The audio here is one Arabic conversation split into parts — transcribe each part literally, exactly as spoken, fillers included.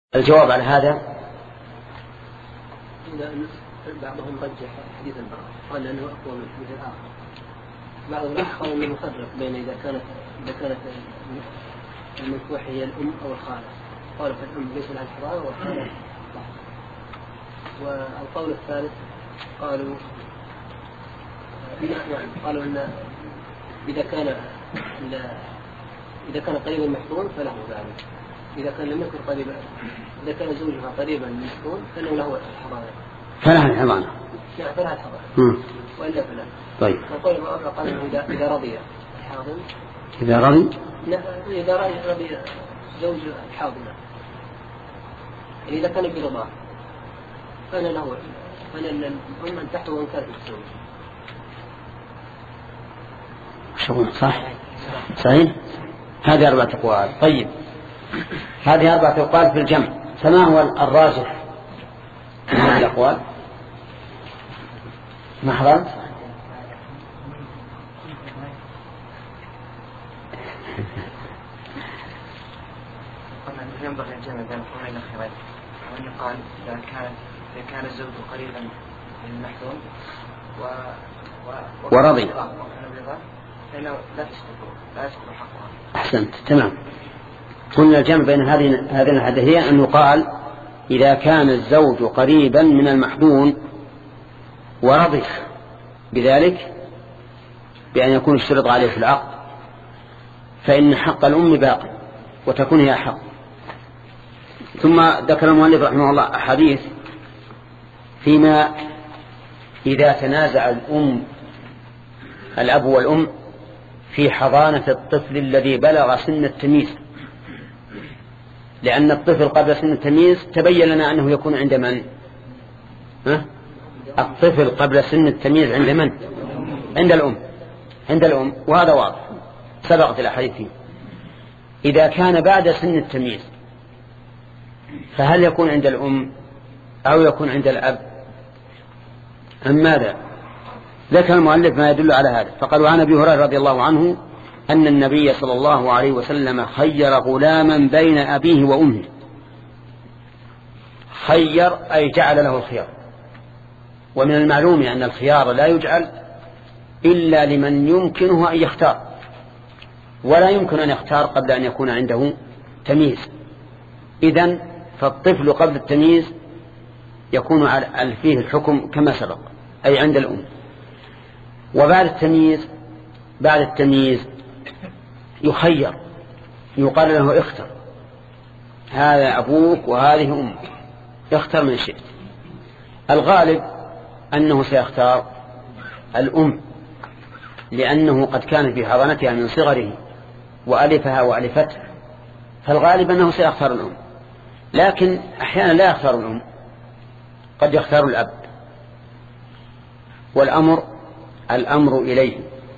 الجواب على هذا بعضهم رجح حديث البراء قال انه اقوى من الحديث الاخر. بعضهم قال انه مفرق بين اذا كانت اذا كانت المنكوح هي الام او الخاله، قال فالام ليس لها الحراره والخاله صح. والقول الثالث قالوا قالوا ان اذا كان اذا كان قريبا محظون فله ذلك، إذا كان لم يكن قريبا إذا كان زوجها قريبا من المحظون فإنه له الحضانة. فلها الحضانة. نعم فلها الحضانة. وإلا فلا. طيب. وقول المؤلف قال إنه إذا إذا رضي الحاضن. إذا رضي؟ لا إذا رضي زوج الحاضنة. يعني إذا كان برضاه فأنا له فأنا الأم أن تحته وإن كانت الزوج. شغل صح؟ صحيح؟ هذه أربعة أقوال. طيب. هذه أربعة أقوال في الجمع، فما هو الراجح من هذه الأقوال؟ ما حضرت؟ ينبغي الجمع بين القولين الأخيرين، وأن يقال إذا كان إذا كان الزوج قريبا من المحظون و و ورضي فإنه لا تشتكوا لا يشتكوا حقها. أحسنت تمام. قلنا الجمع بين هذه هذين الحديثين أن يقال إذا كان الزوج قريبا من المحظون ورضي بذلك بأن يكون الشرط عليه في العقد فإن حق الأم باق وتكون هي حق. ثم ذكر المؤلف رحمه الله أحاديث فيما إذا تنازع الأم الأب والأم في حضانة الطفل الذي بلغ سن التمييز، لأن الطفل قبل سن التمييز تبين لنا أنه يكون عند من؟ ها؟ الطفل قبل سن التمييز عند من؟ عند الأم عند الأم وهذا واضح سبقت الأحاديث فيه. إذا كان بعد سن التمييز فهل يكون عند الأم أو يكون عند الأب أم ماذا؟ ذكر المؤلف ما يدل على هذا فقال عن أبي هريرة رضي الله عنه أن النبي صلى الله عليه وسلم خير غلاما بين أبيه وأمه. خير أي جعل له الخيار، ومن المعلوم أن الخيار لا يجعل إلا لمن يمكنه أن يختار، ولا يمكن أن يختار قبل أن يكون عنده تمييز. إذن فالطفل قبل التمييز يكون على فيه الحكم كما سبق أي عند الأم، وبعد التمييز بعد التمييز يخير يقال له اختر هذا أبوك وهذه أمك اختر من شئت. الغالب أنه سيختار الأم لأنه قد كان في حضانتها من صغره وألفها وألفته، فالغالب أنه سيختار الأم، لكن أحيانا لا يختار الأم قد يختار الأب. والأمر الأمر إليه،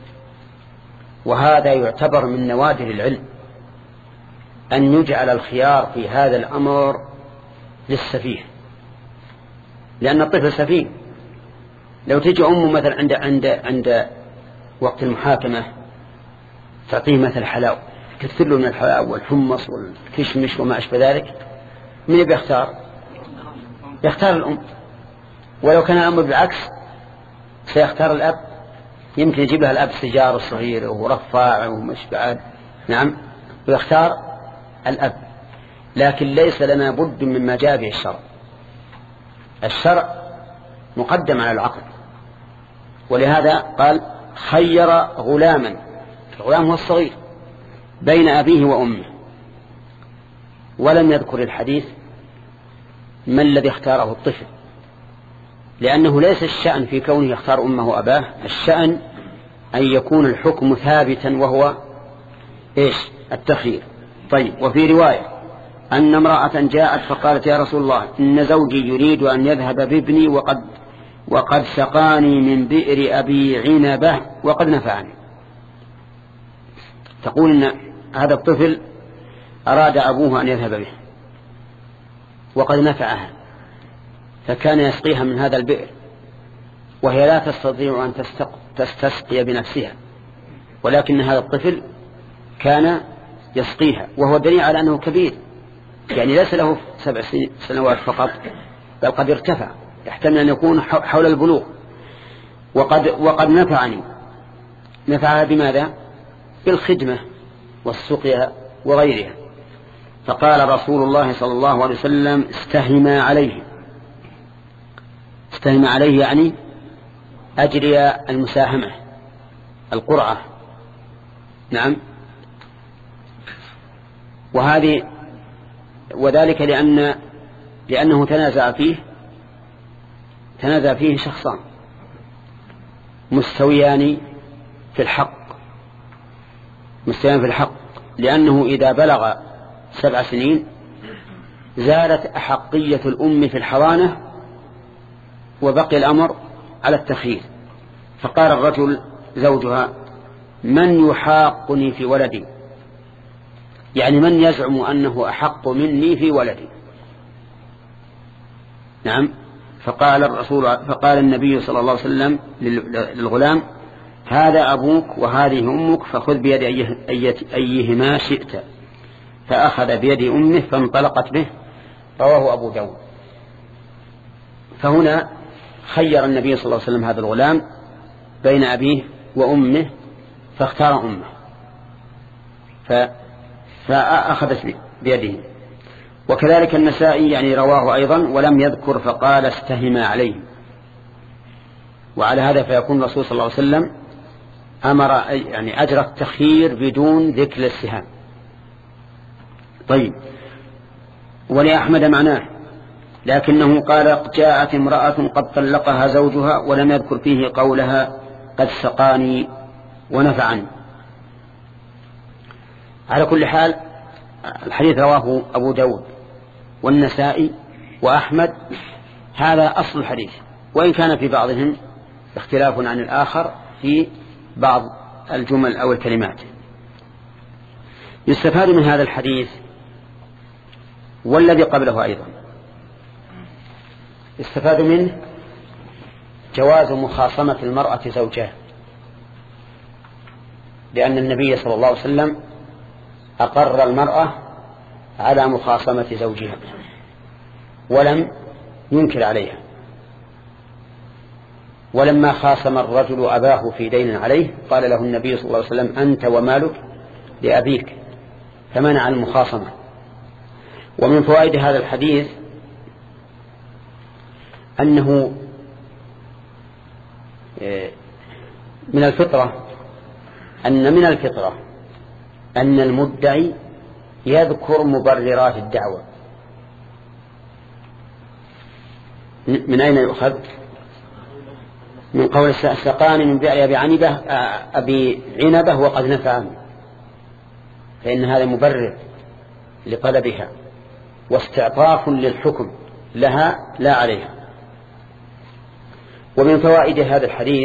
وهذا يعتبر من نوادر العلم أن يجعل الخيار في هذا الأمر للسفيه، لأن الطفل سفيه. لو تجي أمه مثلا عند عند عند وقت المحاكمة تعطيه مثل حلاوة كثر له من الحلاوة والحمص والكشمش وما أشبه ذلك، من يبي يختار؟ يختار الأم. ولو كان الأمر بالعكس سيختار الأب، يمكن يجيب لها الأب سجار صغير ورفاع ومش بعد نعم ويختار الأب. لكن ليس لنا بد مما جاء به الشرع. الشرع مقدم على العقل، ولهذا قال خير غلاما، الغلام هو الصغير بين أبيه وأمه، ولم يذكر الحديث ما الذي اختاره الطفل، لأنه ليس الشأن في كونه يختار أمه وأباه، الشأن أن يكون الحكم ثابتا وهو إيش؟ التخيير. طيب. وفي رواية أن امرأة جاءت فقالت يا رسول الله إن زوجي يريد أن يذهب بابني وقد, وقد سقاني من بئر أبي عنبة وقد نفعني. تقول إن هذا الطفل أراد أبوه أن يذهب به وقد نفعها، فكان يسقيها من هذا البئر وهي لا تستطيع أن تستسقي بنفسها، ولكن هذا الطفل كان يسقيها، وهو دليل على أنه كبير يعني ليس له سبع سنوات فقط، بل قد ارتفع، يحتمل أن يكون حول البلوغ. وقد, وقد نفعني نفعها بماذا؟ بالخدمة والسقيا وغيرها. فقال رسول الله صلى الله عليه وسلم استهما عليه. استهما عليه يعني أجري المساهمة، القرعة. نعم. وهذه وذلك لأن لأنه تنازع فيه تنازع فيه شخصان مستويان في الحق مستويان في الحق لأنه إذا بلغ سبع سنين زالت أحقية الأم في الحضانة وبقي الأمر على التخيير. فقال الرجل زوجها من يحاقني في ولدي، يعني من يزعم أنه أحق مني في ولدي. نعم. فقال الرسول فقال النبي صلى الله عليه وسلم للغلام هذا أبوك وهذه أمك فخذ بيد أيهما شئت، فأخذ بيد أمه فانطلقت به. رواه أبو داود. فهنا خير النبي صلى الله عليه وسلم هذا الغلام بين أبيه وأمه فاختار أمه فأخذت بيده. وكذلك النسائي يعني رواه أيضا ولم يذكر فقال استهما عليه. وعلى هذا فيكون الرسول صلى الله عليه وسلم أمر يعني أجرى التخيير بدون ذكر السهام. طيب. ولأحمد معناه لكنه قال جاءت امرأة قد طلقها زوجها ولم يذكر فيه قولها قد سقاني ونفعني. على كل حال الحديث رواه أبو داود والنسائي وأحمد. هذا أصل الحديث، وإن كان في بعضهم اختلاف عن الآخر في بعض الجمل أو الكلمات. يستفاد من هذا الحديث والذي قبله أيضا يستفاد منه جواز مخاصمة المرأة زوجها، لأن النبي صلى الله عليه وسلم أقر المرأة على مخاصمة زوجها ولم ينكر عليها. ولما خاصم الرجل أباه في دين عليه قال له النبي صلى الله عليه وسلم أنت ومالك لأبيك، فمنع المخاصمة. ومن فوائد هذا الحديث أنه من الفطرة أن من الفطرة أن المدعي يذكر مبررات الدعوة. من أين يؤخذ؟ من قول السقاني من بئر أبي عنبة أبي عنبة وقد نفعني، فإن هذا مبرر لطلبها واستعطاف للحكم لها لا عليها. ومن فوائد هذا الحديث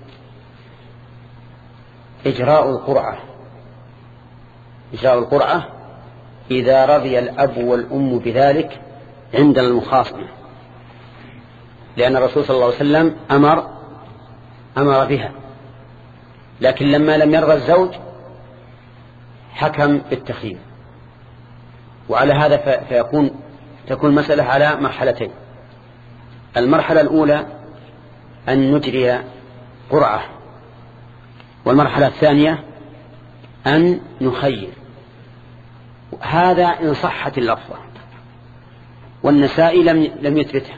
إجراء القرعة إجراء القرعة إذا رضي الأب والأم بذلك عند المخاصمة، لأن الرسول صلى الله عليه وسلم أمر أمر بها، لكن لما لم يرضى الزوج حكم بالتخيير. وعلى هذا فيكون تكون مسألة على مرحلتين. المرحلة الأولى أن نجري قرعة، والمرحلة الثانية أن نخير. هذا إن صحت اللفظة، والنسائي لم لم يثبتها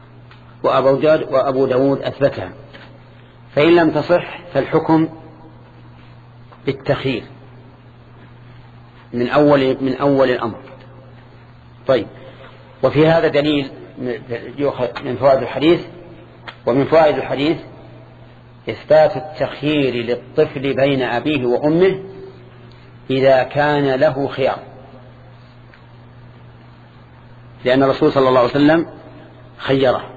وأبو داود أثبتها. فإن لم تصح فالحكم بالتخيير من أول من أول الأمر. طيب. وفي هذا دليل من فوائد الحديث. ومن فوائد الحديث إثبات التخيير للطفل بين أبيه وأمه إذا كان له خيار، لأن الرسول صلى الله عليه وسلم خيره.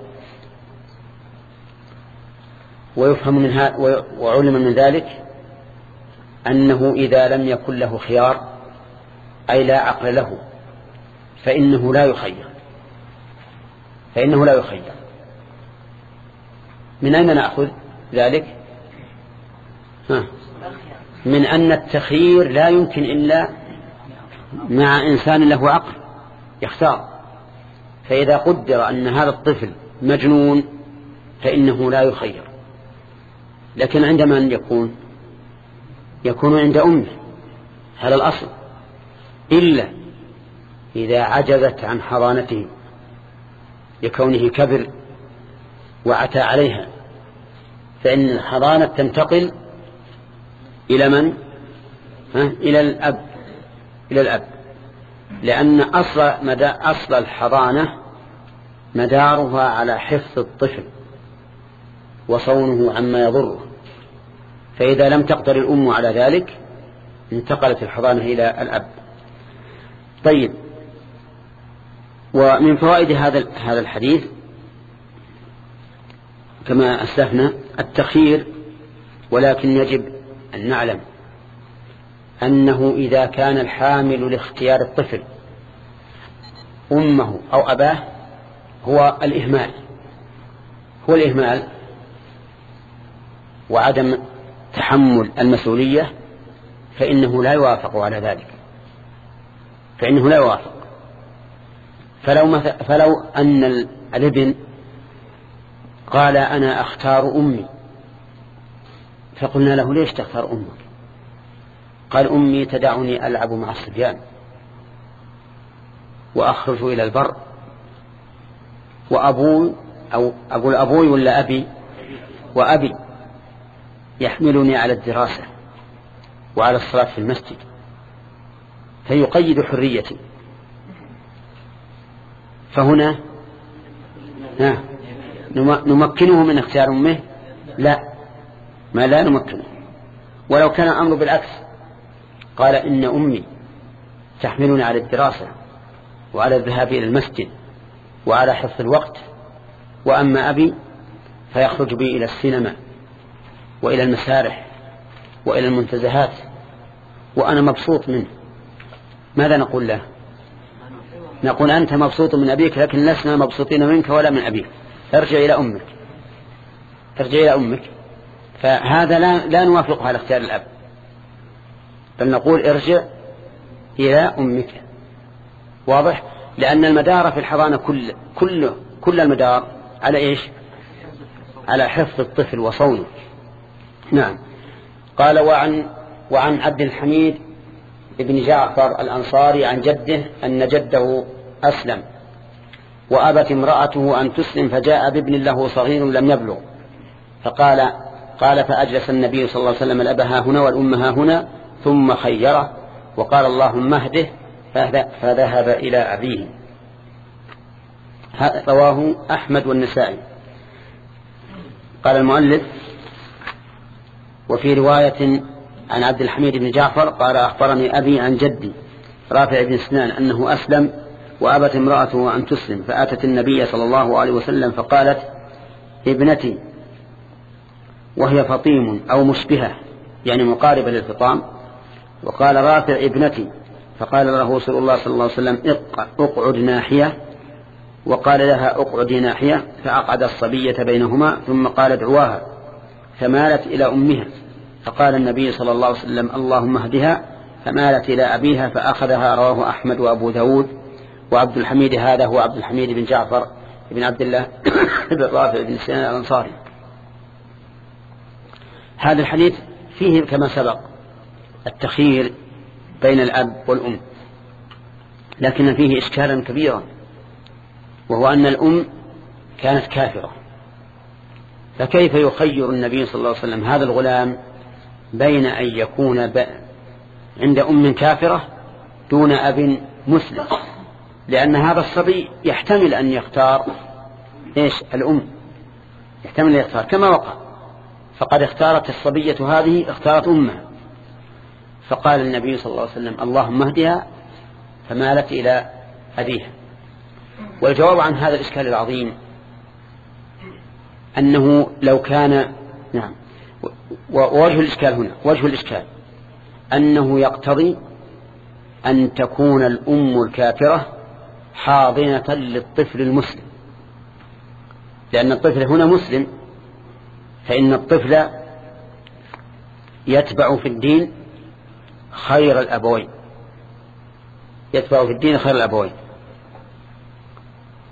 ويفهم منها وعلم من ذلك أنه إذا لم يكن له خيار أي لا عقل له فإنه لا يخير فإنه لا يخير. من أين نأخذ ذلك؟ ها. من أن التخيير لا يمكن إلا مع إنسان له عقل، يختار. فإذا قدر أن هذا الطفل مجنون فإنه لا يخير. لكن عند من يكون؟ يكون عند أمه، هذا الأصل، إلا إذا عجزت عن حضانته لكونه كبر وعتى عليها، فإن الحضانة تنتقل إلى من؟ ها؟ إلى الأب، إلى الأب، لأن أصل, مدى أصل الحضانة مدارها على حفظ الطفل وصونه عما يضره. فإذا لم تقدر الأم على ذلك انتقلت الحضانة إلى الأب. طيب، ومن فوائد هذا هذا الحديث كما أسلفنا التخيير، ولكن يجب أن نعلم أنه إذا كان الحامل لاختيار الطفل أمه أو أباه هو الإهمال هو الإهمال وعدم تحمل المسؤولية، فإنه لا يوافق على ذلك، فإنه لا يوافق. فلو, مثل فلو أن الابن قال أنا أختار أمي، فقلنا له ليش تختار أمك؟ قال أمي تدعني ألعب مع الصبيان وأخرج إلى البر، وأبوي أو أقول أبوي ولا أبي وأبي يحملني على الدراسة وعلى الصلاة في المسجد، فيقيد حريتي. فهنا نمكنه من اختيار أمه؟ لا، ما لا نمكنه. ولو كان الأمر بالعكس، قال إن أمي تحملني على الدراسة وعلى الذهاب إلى المسجد وعلى حفظ الوقت، وأما أبي فيخرج بي إلى السينما وإلى المسارح وإلى المنتزهات وأنا مبسوط منه، ماذا نقول له؟ نقول أنت مبسوط من أبيك، لكن لسنا مبسوطين منك ولا من أبيك، ارجع إلى أمك، ارجع إلى أمك. فهذا لا, لا نوافقه على اختيار الأب، بل نقول ارجع إلى أمك. واضح؟ لأن المدار في الحضانة كل, كل, كل المدار على إيش؟ على حفظ الطفل وصونه. نعم. قال وعن, وعن عبد الحميد ابن جعفر الأنصاري عن جده أن جده أسلم وأبت امرأته أن تسلم، فجاء بابن له صغير لم يبلغ، فقال قال فأجلس النبي صلى الله عليه وسلم الأب ها هنا والأم ها هنا، ثم خيره وقال اللهم اهده، فذهب إلى أبيه. رواه أحمد والنسائي. قال المؤلف وفي رواية عن عبد الحميد بن جعفر قال أخبرني أبي عن جدي رافع بن سنان أنه أسلم وأبت امرأته أن تسلم، فأتت النبي صلى الله عليه وسلم فقالت ابنتي، وهي فطيم أو مشبهة يعني مقاربة للفطام. وقال رافع ابنتي، فقال له رسول الله صلى الله عليه وسلم اقعد ناحية، وقال لها اقعدي ناحية، فأقعد الصبية بينهما، ثم قال ادعواها، فمالت إلى أمها، فقال النبي صلى الله عليه وسلم اللهم اهدها، فمالت إلى أبيها فأخذها. رواه أحمد وأبو داود. وعبد الحميد هذا هو عبد الحميد بن جعفر بن عبد الله بن رافع بن سنان الأنصاري. هذا الحديث فيه كما سبق التخيير بين الأب والأم، لكن فيه إشكالا كبيرا، وهو أن الأم كانت كافرة، فكيف يخير النبي صلى الله عليه وسلم هذا الغلام بين أن يكون عند أم كافرة دون أب مسلم؟ لأن هذا الصبي يحتمل أن يختار إيش؟ الأم، يحتمل أن يختار كما وقع، فقد اختارت الصبية هذه اختارت أمها، فقال النبي صلى الله عليه وسلم اللهم اهدها، فمالت إلى أبيها. والجواب عن هذا الإشكال العظيم أنه لو كان نعم ووجه الإشكال هنا وجه الإشكال أنه يقتضي أن تكون الأم الكافرة حاضنة للطفل المسلم، لأن الطفل هنا مسلم، فإن الطفل يتبع في الدين خير الأبوين، يتبع في الدين خير الأبوين.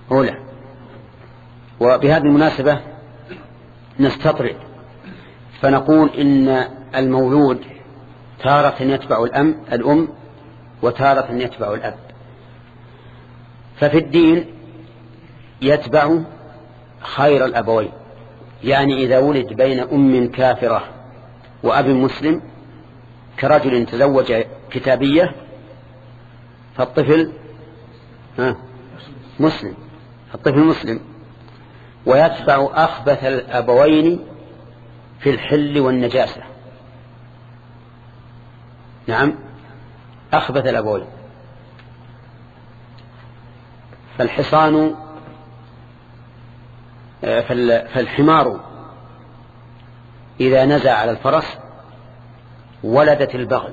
أولى. وبهذه المناسبة نستطرد فنقول إن المولود تارة يتبع الأم الأم وتارة يتبع الأب. ففي الدين يتبع خير الأبوين، يعني إذا ولد بين أم كافرة وأب مسلم كرجل تزوج كتابية فالطفل مسلم، الطفل مسلم. ويتبع أخبث الأبوين في الحل والنجاسة. نعم، أخبث الأبوين. فالحصان فالحمار إذا نزع على الفرس ولدت البغل.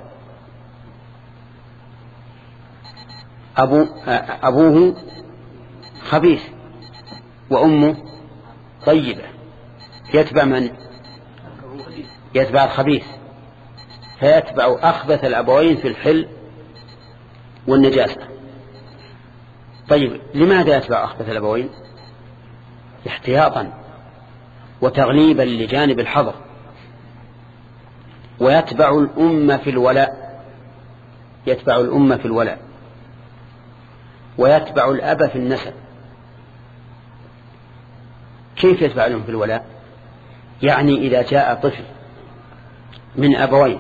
أبو أبوه خبيث وأمه طيبة، يتبع من؟ يتبع الخبيث، فيتبع أخبث الأبوين في الحل والنجاسة. طيب لماذا يتبع أخبث الأبوين؟ احتياطا وتغليبا لجانب الحظر. ويتبع الأمة في الولاء، يتبع الأمة في الولاء. ويتبع الأب في النسب. كيف يتبع الأم في الولاء؟ يعني إذا جاء طفل من أبوين،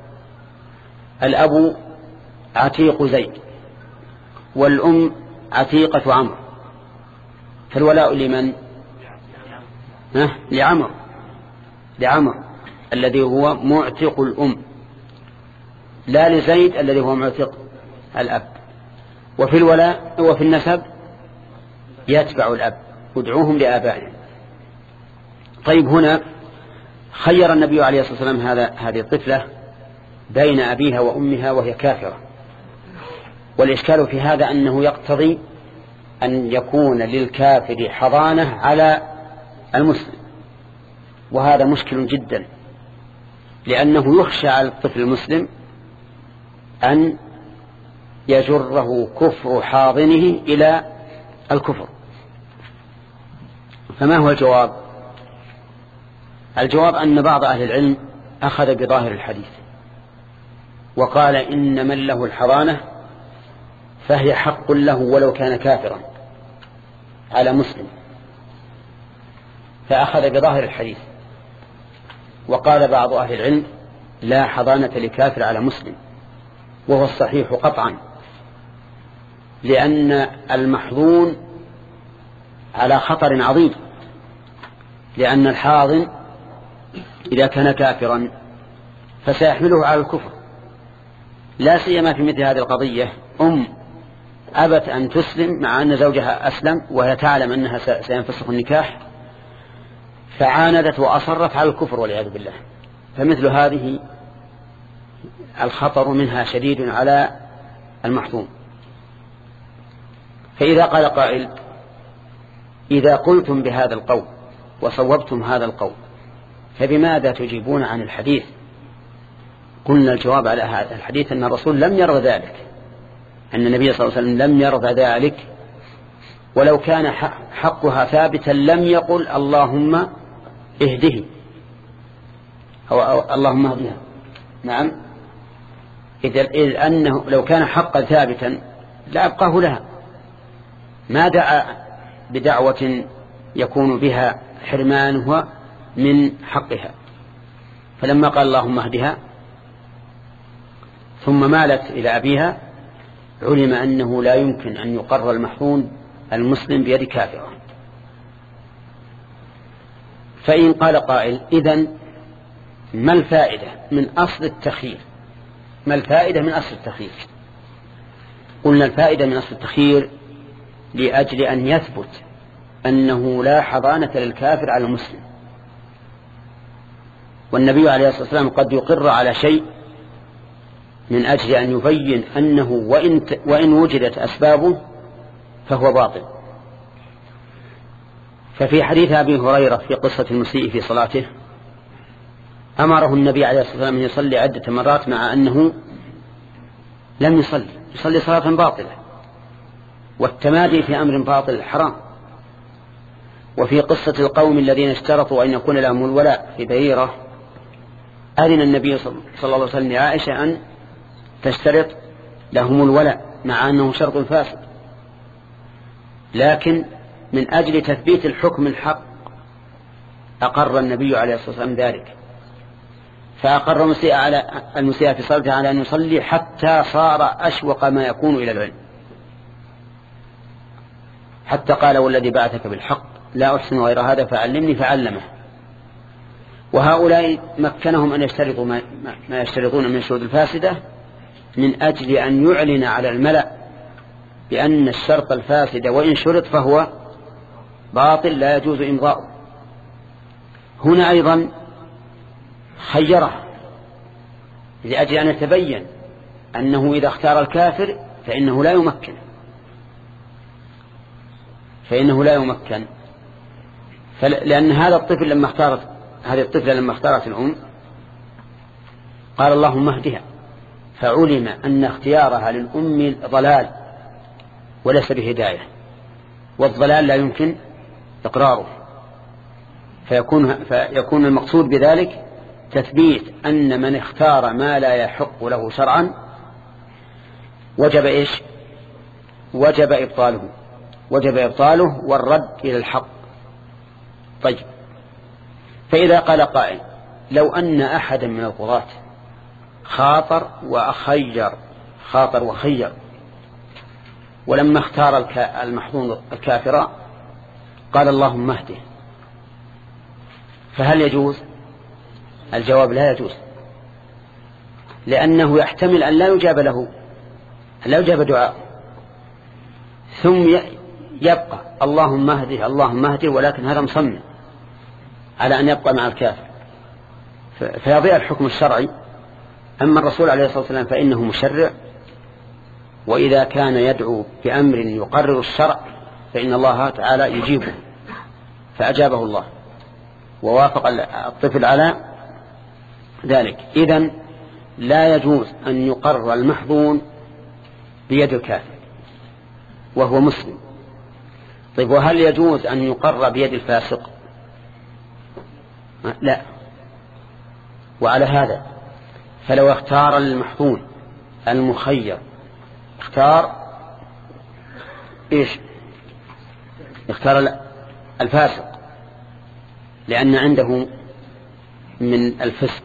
الأب عتيق زيد والأم عتيقة عمرو، فالولاء لمن؟ ها؟ لعمرو، لعمرو الذي هو معتق الأم، لا لزيد الذي هو معتق الأب. وفي الولاء وفي النسب يتبع الأب، ادعوهم لآبائهم. طيب هنا خير النبي عليه الصلاة والسلام هذا هذه الطفلة بين أبيها وأمها وهي كافرة. والإشكال في هذا أنه يقتضي أن يكون للكافر حضانة على المسلم، وهذا مشكل جدا، لأنه يخشى على الطفل المسلم أن يجره كفر حاضنه إلى الكفر. فما هو الجواب؟ الجواب أن بعض أهل العلم أخذ بظاهر الحديث وقال إن من له الحضانة فهي حق له ولو كان كافرا على مسلم، فأخذ بظاهر الحديث. وقال بعض أهل العلم لا حضانة لكافر على مسلم، وهو الصحيح قطعا، لأن المحظون على خطر عظيم، لأن الحاضن إذا كان كافرا فسيحمله على الكفر، لا سيما في مثل هذه القضية. أم أبت أن تسلم مع أن زوجها أسلم وهي تعلم أنها سينفسخ النكاح، فعاندت وأصرت على الكفر والعياذ بالله. فمثل هذه الخطر منها شديد على المحظوم. فإذا قال قائل إذا قلتم بهذا القول وصوبتم هذا القول فبماذا تجيبون عن الحديث؟ قلنا الجواب على هذا الحديث أن الرسول لم يرضى ذلك، أن النبي صلى الله عليه وسلم لم يرضى ذلك، ولو كان حقها ثابتا لم يقل اللهم اهده أو, أو اللهم اهدها. نعم، إذ أنه لو كان حقا ثابتا لا أبقاه لها، ما دعا بدعوة يكون بها حرمانها من حقها. فلما قال اللهم اهدها ثم مالت إلى أبيها علم أنه لا يمكن أن يقر المحظون المسلم بيد كافرة. فإن قال قائل إذن ما الفائدة من أصل التخيير؟ ما الفائدة من أصل التخيير؟ قلنا الفائدة من أصل التخيير لأجل أن يثبت أنه لا حضانة للكافر على المسلم، والنبي عليه الصلاة والسلام قد يقر على شيء من أجل أن يبين أنه وإن, وإن وجدت أسبابه فهو باطل. ففي حديث أبي هريرة في قصة المسيء في صلاته أمره النبي عليه الصلاة والسلام أن يصلي عدة مرات مع أنه لم يصلي، يصلي صلاة باطلة، والتمادي في أمر باطل حرام. وفي قصة القوم الذين اشترطوا أن يكون لهم الولاء في بريرة أذن النبي صلى الله عليه وسلم لعائشة أن تشترط لهم الولاء مع أنه شرط فاسد، لكن من أجل تثبيت الحكم الحق أقر النبي عليه الصلاة والسلام ذلك، فأقر المسيء على المسيء في صلاته على أن يصلي حتى صار أشوق ما يكون إلى العلم، حتى قال والذي بعثك بالحق لا أحسن غير هذا فعلمني فعلمه. وهؤلاء مكنهم أن يشترطوا ما, ما يشترطون من الشروط الفاسدة من أجل أن يعلن على الملأ بأن الشرط الفاسد وإن شرط فهو باطل لا يجوز إمضاؤه. هنا أيضا خيره لأجل أن يتبين أنه إذا اختار الكافر فإنه لا يمكن فإنه لا يمكن لأن هذا الطفل لما اختارت هذه الطفلة لما اختارت الأم قال اللهم اهدها، فعلم أن اختيارها للأم ضلال وليس بهداية، والضلال لا يمكن إقراره، فيكون, فيكون المقصود بذلك تثبيت أن من اختار ما لا يحق له شرعا وجب إيش وجب إبطاله وجب إبطاله والرد إلى الحق. طيب، فإذا قال قائل لو أن أحدا من القضاة خاطر وخير خاطر وخير ولما اختار المحظوظ الكافر قال اللهم اهده، فهل يجوز؟ الجواب لا يجوز، لأنه يحتمل أن لا يجاب له لا يجاب دعاء ثم يبقى اللهم اهده اللهم اهده، ولكن هذا مصمم على أن يبقى مع الكافر فيضيع الحكم الشرعي. أما الرسول عليه الصلاة والسلام فإنه مشرع، وإذا كان يدعو بأمر يقرر الشرع فإن الله تعالى يجيبه، فأجابه الله ووافق الطفل على ذلك. إذن لا يجوز أن يقرر المحظون بيد الكافر وهو مسلم. طيب، وهل يجوز أن يقرر بيد الفاسق؟ لا. وعلى هذا فلو اختار المحظون المخير اختار إيش اختار الفاسق لأن عنده من الفسق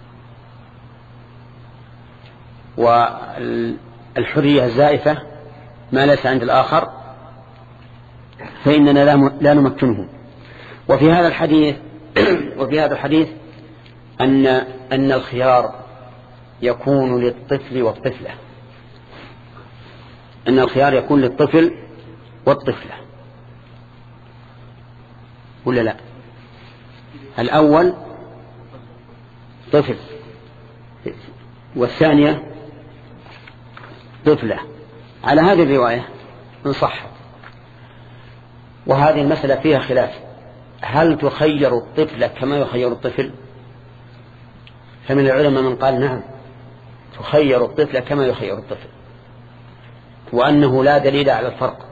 والحرية الزائفة ما ليس عند الآخر، فإننا لا نمكنه. وفي هذا الحديث وفي هذا الحديث أن أن الخيار يكون للطفل والطفلة أن الخيار يكون للطفل والطفلة ولا لا؟ الأول طفل والثانية طفلة على هذه الرواية إن صحت. وهذه المسألة فيها خلاف، هل تخير الطفل كما يخير الطفل؟ فمن العلماء من قال نعم تخير الطفل كما يخير الطفل، وأنه لا دليل على الفرق،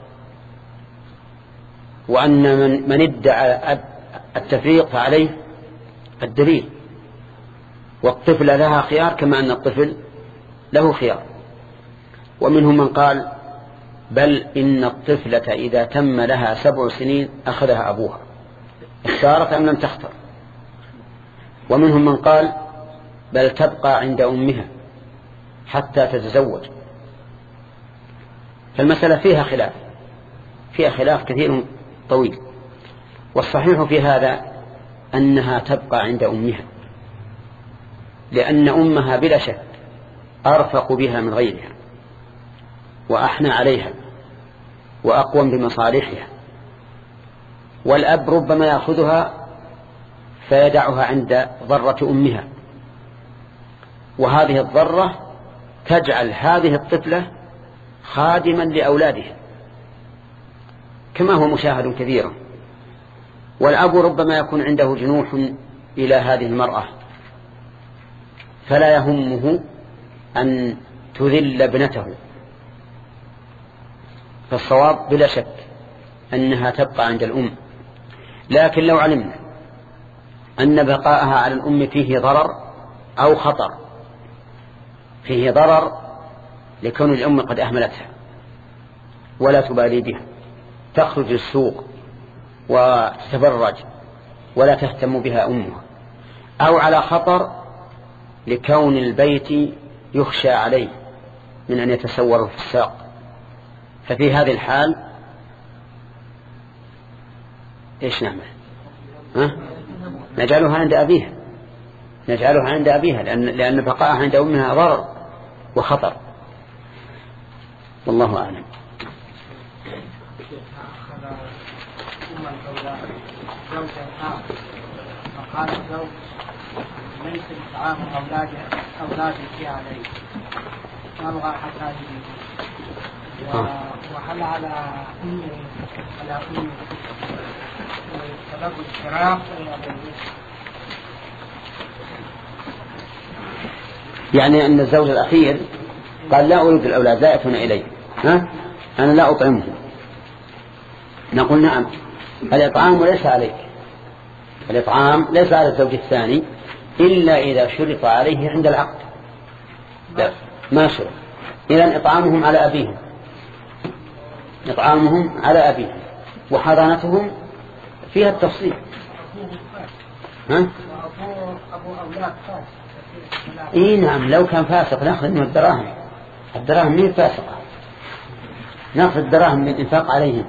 وأن من, من ادعى التفريق فعليه الدليل، والطفل لها خيار كما أن الطفل له خيار. ومنهم من قال بل إن الطفلة إذا تم لها سبع سنين أخذها أبوها اختارت أم لم تختر. ومنهم من قال بل تبقى عند أمها حتى تتزوج. فالمسألة فيها خلاف فيها خلاف كثير طويل، والصحيح في هذا أنها تبقى عند أمها، لأن أمها بلا شك أرفق بها من غيرها وأحنى عليها وأقوم بمصالحها، والأب ربما يأخذها فيدعها عند ضرة أمها، وهذه الضرة تجعل هذه الطفلة خادما لأولادها كما هو مشاهد كثيرا. والأب ربما يكون عنده جنوح إلى هذه المرأة فلا يهمه أن تذل ابنته، فالصواب بلا شك أنها تبقى عند الأم. لكن لو علمنا أن بقاءها على الأم فيه ضرر أو خطر، فيه ضرر لكون الأم قد أهملتها ولا تبالي بها، تخرج السوق وتتبرج ولا تهتم بها أمها، أو على خطر لكون البيت يخشى عليه من أن يتسور في الساق، ففي هذه الحال إيش نعمل؟ ها؟ نجعلها عند أبيها، نجعلها عند أبيها لأن, لأن بقاءها عند أمها ضرر وخطر. والله أعلم. فقال الزوج ليس بطعام أولادك عليه أبغى حتى وهل على أمي على أمي سبب الفراق؟ يعني أن الزوج الأخير قال لا أريد الأولاد لا يأتون إلي، ها؟ أنا لا أطعمهم. نقول نعم، الإطعام ليس عليك، الإطعام ليس على الزوج الثاني إلا إذا شرط عليه عند العقد. لا ما شرط. إذن إطعامهم على أبيهم، إطعامهم على أبيهم، وحضانتهم فيها التفصيل. ها؟ أبو أولاد فاسق. إيه نعم، لو كان فاسق نأخذ منه الدراهم، الدراهم مين فاسقة، نأخذ الدراهم من الإنفاق عليهم.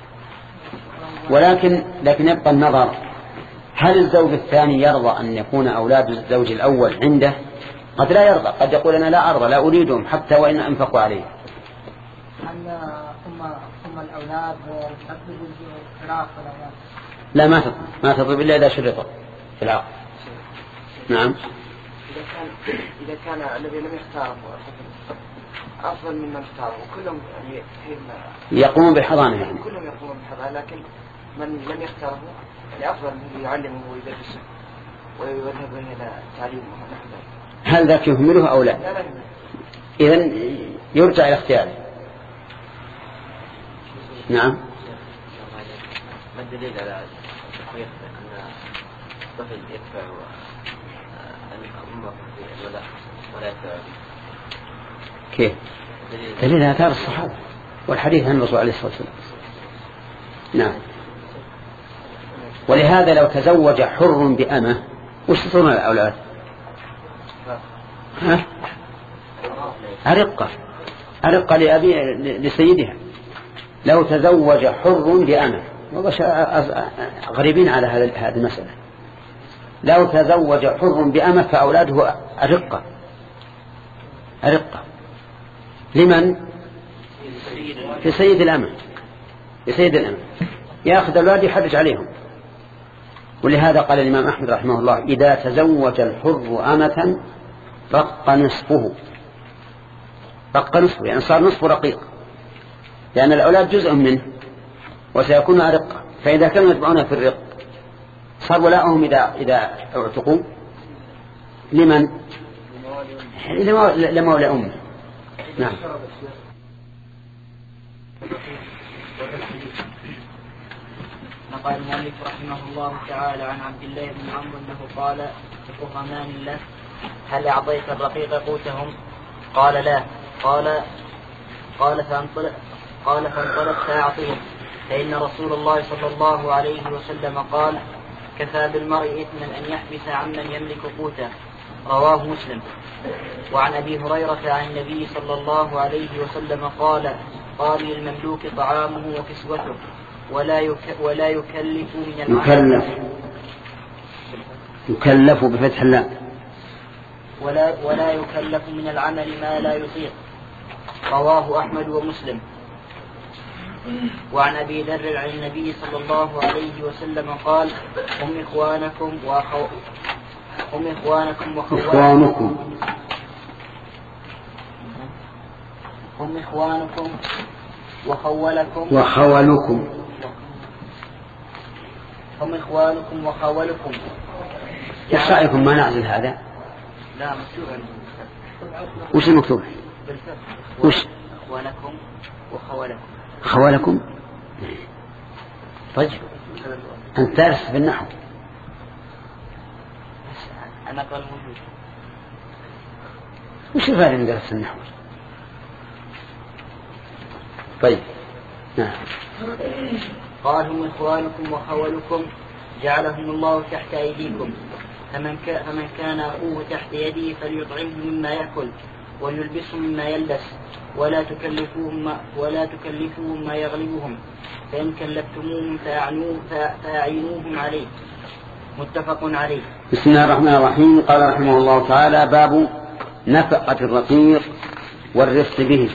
ولكن لكن يبقى النظر، هل الزوج الثاني يرضى أن يكون أولاد الزوج الأول عنده؟ قد لا يرضى، قد يقول أنا لا أرضى لا أريدهم حتى وإن أنفقوا عليه. هل أم أم الأولاد تطلب الفراق ولا لا؟ ما تطلب، ما تطلب إلا إذا شرطت في العقد. نعم. إذا كان إذا كان الذي لم يختاره أفضل ممن اختاره وكلهم يعني يقومون بحضانه، يعني كلهم يقومون بحضانه، لكن من لم يختاره يعني أفضل من يعلمه ويدرسه ويذهب إلى تعليمه. هل ذاك يهمله أو لا؟ لا لا يهمله. إذن يرجع إلى اختياره. نعم. ما الدليل على تخويف أن الطفل يدفع أن أمه في الولاء ولا يدفع؟ كيف؟ دليل آثار الصحابة والحديث عن الرسول عليه الصلاة والسلام. نعم. ولهذا لو تزوج حر بأمه وش تصيرون الأولاد؟ ها؟ أرقة، أرقة لأبي لسيدها. لو تزوج حر بأمه، غريبين على هذه المسألة. لو تزوج حر بأمه فأولاده أرقة، أرقة لمن؟ في سيد الأمة، في سيد الأمة يأخذ الأولاد يحرج عليهم. ولهذا قال الإمام أحمد رحمه الله إذا تزوج الحر أمة رق نصفه، رق نصفه يعني صار نصفه رقيق، لأن الأولاد جزء منه وسيكون أرقة، فإذا كانوا يتبعون في الرق صار ولاؤهم إذا إذا اعتقوا لمن؟ لمولى أمه. نعم. قال المؤلف رحمه الله تعالى عن عبد الله بن عمرو أنه قال لقهمان له هل أعطيت الرقيق قوتهم؟ قال لا. قال قال فانطلق قال فانطلق فأعطيهم، فإن رسول الله صلى الله عليه وسلم قال كفى بالمرء إثما أن يحبس عمن يملك قوته. رواه مسلم. وعن أبي هريرة عن النبي صلى الله عليه وسلم قال قال للمملوك طعامه وكسوته ولا يك ولا يكلف من العمل يكلف يكلف بفتح اللام ولا ولا يكلف من العمل ما لا يطيق. رواه أحمد ومسلم. وعن أبي ذر عن النبي صلى الله عليه وسلم قال هم إخوانكم وأخو هم إخوانكم وخوانكم هم إخوانكم وخولكم وخولكم هم إخوانكم وخولكم. ايش رأيكم ما نعزل هذا؟ لا مكتوب. وش المكتوب؟ وش؟ إخوانكم وخولكم. خوالكم. طيب أنت درس بالنحو. أنا قال موجود. وش الفائدة من درس النحو؟ طيب نعم. قال هم إخوانكم وخولكم جعلهم الله تحت أيديكم، فمن, ك... فمن كان أخوه تحت يده فليطعمه مما يأكل وليلبسه مما يلبس ولا تكلفوهم ما... ولا تكلفوهم ما يغلبهم، فإن كلفتموهم فأعينوهم عليه. متفق عليه. بسم الله الرحمن الرحيم. قال رحمه الله تعالى: باب نفقة الرقيق والرفق به.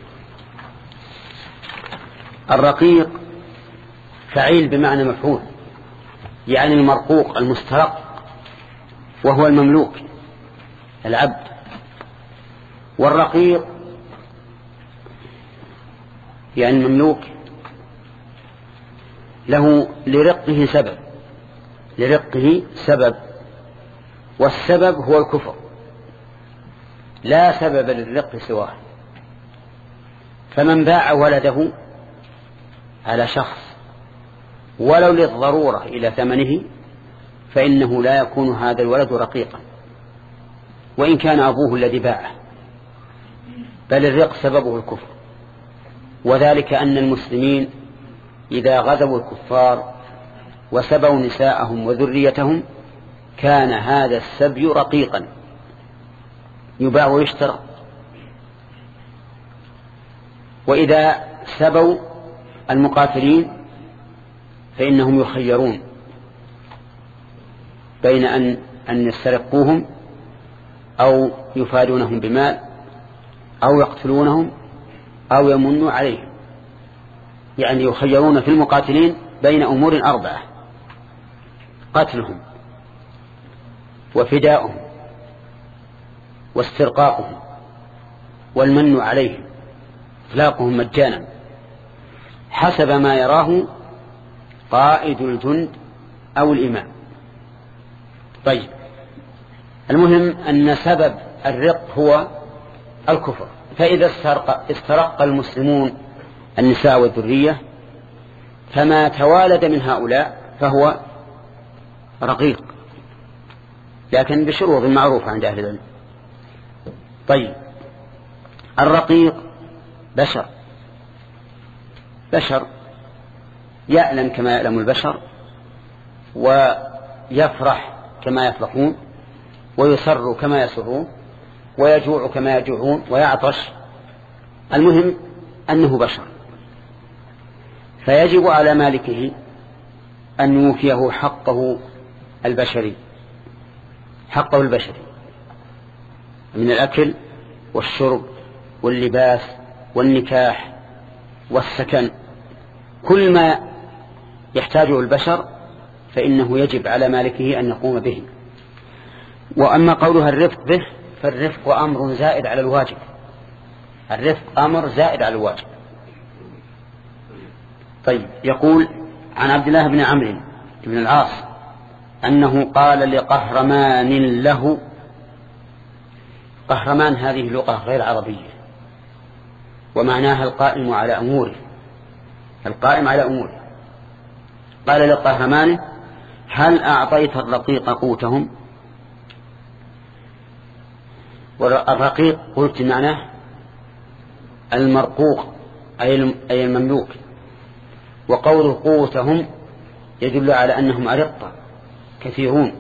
الرقيق فعيل بمعنى مفعول، يعني المرقوق المسترق، وهو المملوك العبد. والرقيق يعني المملوك له لرقه سبب لرقه سبب والسبب هو الكفر، لا سبب للرق سواه. فمن باع ولده على شخص ولو للضرورة إلى ثمنه فإنه لا يكون هذا الولد رقيقا وإن كان أبوه الذي باعه، بل الرق سببه الكفر. وذلك أن المسلمين إذا غزوا الكفار وسبوا نساءهم وذريتهم كان هذا السبي رقيقا يباع ويشترى. وإذا سبوا المقاتلين فإنهم يخيرون بين أن أن يسترقوهم أو يفادونهم بمال أو يقتلونهم أو يمنوا عليهم، يعني يخيرون في المقاتلين بين أمور أربعة: قتلهم وفداؤهم واسترقاقهم والمن عليهم، إطلاقهم مجانا حسب ما يراه قائد الجند أو الإمام. طيب، المهم أن سبب الرق هو الكفر. فإذا استرق, استرق المسلمون النساء والذرية فما توالد من هؤلاء فهو رقيق، لكن بشروط معروفة عند أهل العلم. طيب، الرقيق بشر بشر يألم كما يألم البشر، ويفرح كما يفرحون، ويسر كما يسرون، ويجوع كما يجوعون، ويعطش. المهم أنه بشر، فيجب على مالكه أن يوفيه حقه البشري حقه البشري من الأكل والشرب واللباس والنكاح والسكن، كل ما يحتاجه البشر فإنه يجب على مالكه أن يقوم به. وأما قولها الرفق به فالرفق أمر زائد على الواجب، الرفق أمر زائد على الواجب. طيب، يقول عن عبد الله بن عمرو بن العاص أنه قال لقهرمان له، قهرمان هذه لغة غير عربية ومعناها القائم على أموره القائم على أموره قال لقهرمان: هل أعطيت الرقيق قوتهم؟ والرقيق قلت معناه المرقوق أي المملوك، وقول قوتهم يدل على أنهم أرقة كثيرون.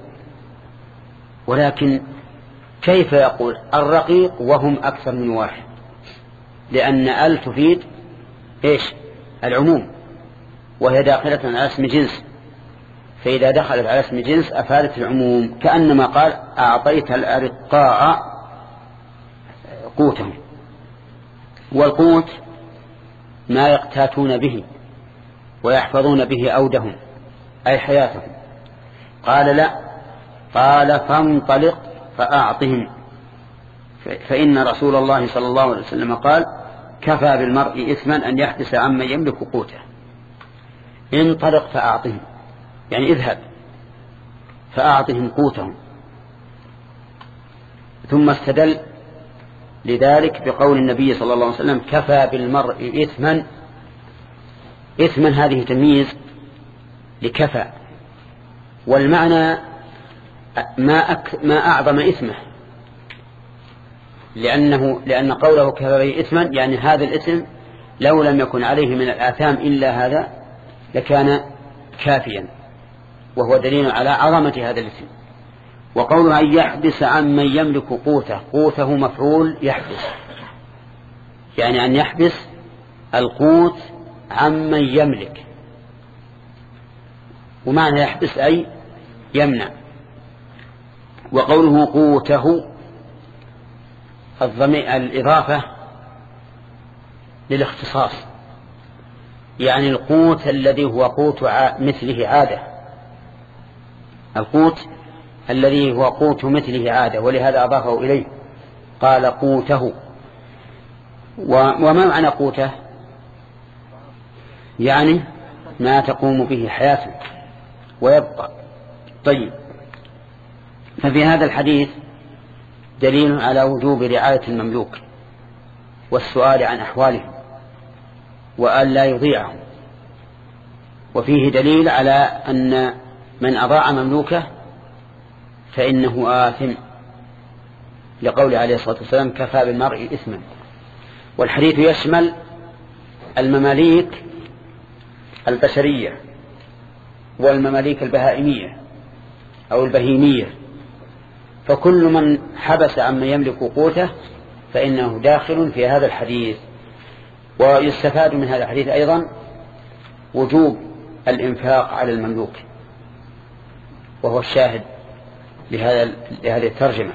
ولكن كيف يقول الرقيق وهم أكثر من واحد؟ لأن ال تفيد إيش؟ العموم، وهي داخلة على اسم جنس، فإذا دخلت على اسم جنس أفادت العموم، كأنما قال أعطيت الأرقاء قوتهم. والقوت ما يقتاتون به ويحفظون به أودهم أي حياتهم. قال لا، قال فانطلق فأعطهم، فإن رسول الله صلى الله عليه وسلم قال: كفى بالمرء إثما أن يحدث عمن يملك قوته. انطلق فأعطهم يعني اذهب فأعطهم قوتهم. ثم استدل لذلك بقول النبي صلى الله عليه وسلم: كفى بالمرء إثما. إثما هذه تمييز لكفى. والمعنى ما, أك ما أعظم إثمه، لأنه لأن قوله كفى به إثما يعني هذا الإثم لو لم يكن عليه من الآثام إلا هذا لكان كافيا، وهو دليل على عظمة هذا الإثم. وقوله أن يحبس عن من يملك قوته، قوته مفعول يحبس، يعني أن يحبس القوت عن من يملك، ومعنى يحبس أي يمنع. وقوله قوته الإضافة للاختصاص، يعني القوت الذي هو قوت مثله عادة، القوت الذي هو قوت مثله عادة، ولهذا أضافه إليه قال قوته. وما معنى قوته؟ يعني ما تقوم به حياته ويبقى. طيب، ففي هذا الحديث دليل على وجوب رعاية المملوك والسؤال عن أحوالهم وأن لا يضيعهم، وفيه دليل على أن من أضاع مملوكه فإنه آثم، لقول عليه الصلاة والسلام كفى بالمرء إثما. والحديث يشمل المماليك البشرية والمماليك البهائمية أو البهيمية، فكل من حبس عما يملك قوته فإنه داخل في هذا الحديث. ويستفاد من هذا الحديث أيضا وجوب الإنفاق على المملوك، وهو الشاهد لهذا لهذه الترجمة.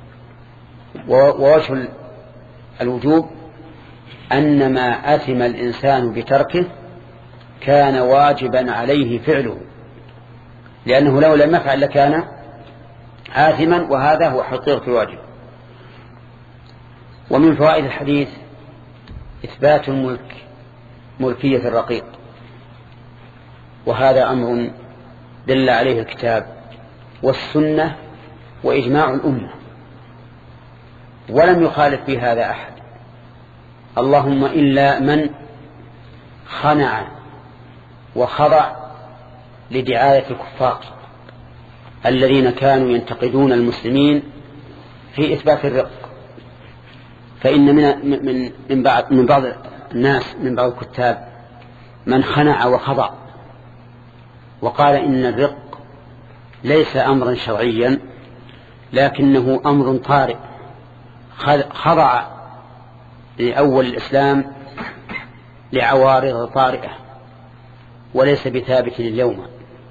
ووجه الوجوب أن ما أثم الإنسان بتركه كان واجبا عليه فعله، لأنه لو لم يفعل لكان آثما، وهذا هو حقيقة الواجب. ومن فوائد الحديث إثبات الملك ملكية الرقيق، وهذا أمر دل عليه الكتاب والسنة وإجماع الأمة، ولم يخالف بهذا أحد، اللهم إلا من خنع وخضع لدعاية الكفار الذين كانوا ينتقدون المسلمين في إثبات الرق. فإن من من من بعض من بعض الناس من بعض الكتاب من خنع وخضع وقال إن الرق ليس أمرا شرعيا لكنه أمر طارئ، خضع لأول الإسلام لعوارض طارئة وليس بثابت اليوم.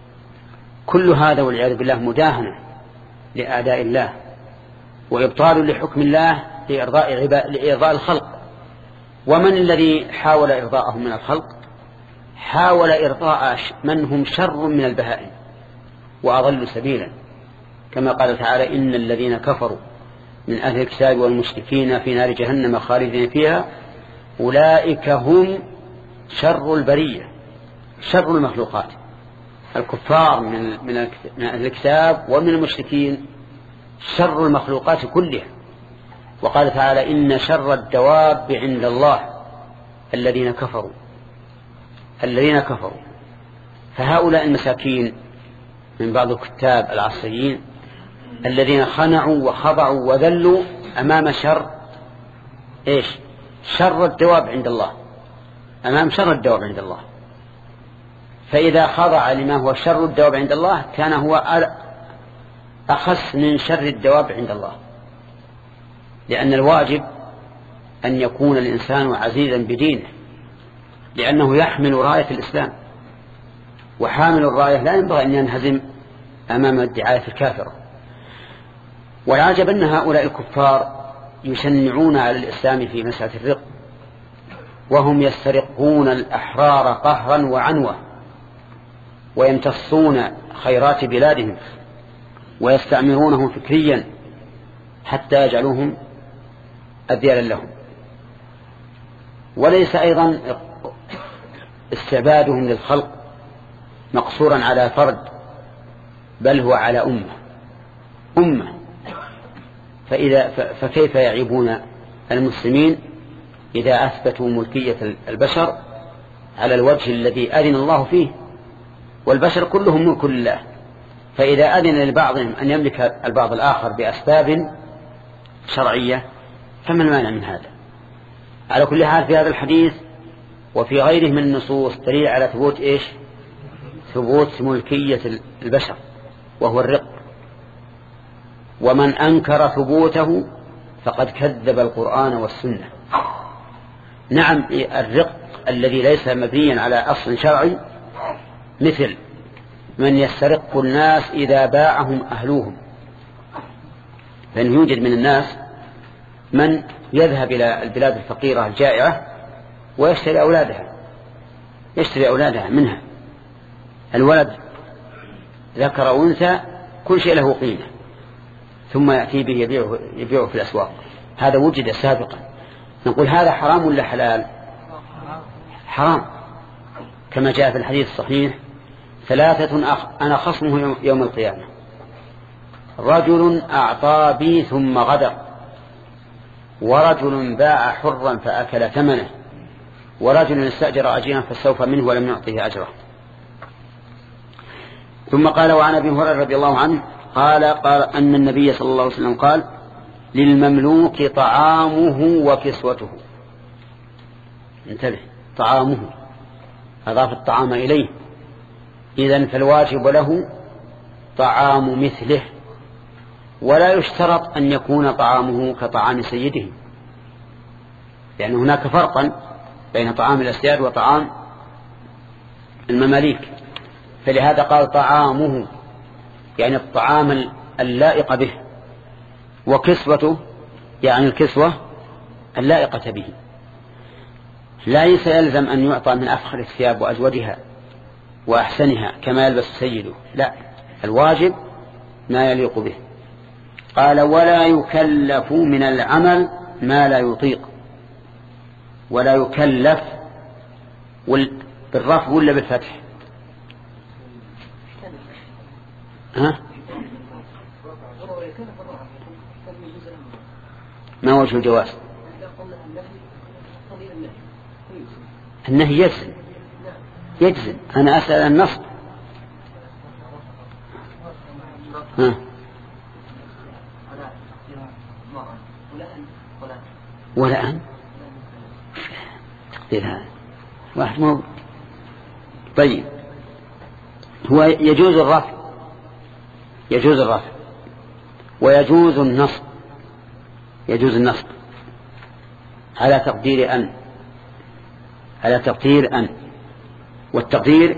كل هذا والعياذ بالله مداهنة لأعداء الله وإبطال لحكم الله لإرضاء, لإرضاء الخلق. ومن الذي حاول إرضاءهم من الخلق؟ حاول إرضاء من هم شر من البهائم وأضل سبيلا، كما قال تعالى إن الذين كفروا من أهل الكتاب والمشركين في نار جهنم خالدين فيها أولئك هم شر البرية، شر المخلوقات. الكفار من من أهل الكتاب ومن المشركين شر المخلوقات كلها. وقال تعالى إن شر الدواب عند الله الذين كفروا الذين كفروا فهؤلاء المساكين من بعض الكتاب العصريين الذين خنعوا وخضعوا وذلوا أمام شر إيش؟ شر الدواب عند الله، أمام شر الدواب عند الله. فإذا خضع لما هو شر الدواب عند الله كان هو أخص من شر الدواب عند الله، لأن الواجب أن يكون الإنسان عزيزا بدينه، لأنه يحمل راية الإسلام، وحامل الراية لا ينبغي أن ينهزم أمام الدعاية الكافرة. والعجب أن هؤلاء الكفار يشنعون على الإسلام في مسألة الرق، وهم يسترقون الأحرار قهرا وعنوة ويمتصون خيرات بلادهم ويستعمرونهم فكريا حتى يجعلوهم أذيالا لهم. وليس أيضا استعبادهم للخلق مقصورا على فرد، بل هو على أمة أمة فإذا فكيف يعيبون المسلمين إذا أثبتوا ملكية البشر على الوجه الذي أذن الله فيه؟ والبشر كلهم ملك لله، فإذا أذن لبعضهم أن يملك البعض الآخر بأسباب شرعية فما المانع من هذا؟ على كل حال في هذا الحديث وفي غيره من النصوص دليل على ثبوت إيش؟ ثبوت ملكية البشر وهو الرق، ومن أنكر ثبوته فقد كذب القرآن والسنة. نعم الرق الذي ليس مبنيا على أصل شرعي مثل من يسترق الناس إذا باعهم أهلوهم، لأنه يوجد من الناس من يذهب إلى البلاد الفقيرة الجائعة ويشتري أولادها يشتري أولادها منها، الولد ذكر أنثى كل شيء له قيمة، ثم يأتي به يبيعه, يبيعه في الأسواق. هذا وجد سابقا. نقول هذا حرام ولا حلال؟ حرام، كما جاء في الحديث الصحيح ثلاثة أنا خصمه يوم القيامة: رجل أعطى بي ثم غدر، ورجل باع حرا فأكل ثمنه، ورجل استأجر أجيرا فاستوفى منه ولم يعطه أجره. ثم قال: وعن أبي هريرة رضي الله عنه قال قال أن النبي صلى الله عليه وسلم قال: للمملوك طعامه وكسوته. انتبه، طعامه، أضاف الطعام إليه، إذن فالواجب له طعام مثله، ولا يشترط أن يكون طعامه كطعام سيده، لأن هناك فرقا بين طعام الأسياد وطعام المماليك، فلهذا قال طعامه يعني الطعام اللائق به، وكسوته يعني الكسوة اللائقة به. ليس يلزم أن يعطى من أفخر الثياب وأجودها وأحسنها كما يلبس سيده، لا، الواجب ما يليق به. قال: ولا يكلف من العمل ما لا يطيق. ولا يكلف بالرفع ولا بالفتح؟ ها؟ ما وجه الجواز؟ النهي يجزم يجزم أنا أسأل النصب. ها؟ ولا أن تقدير هذا واحد مو. طيب، هو يجوز الرفع يجوز الرفع ويجوز النصب يجوز النصب على تقدير أن على تقدير أن والتقدير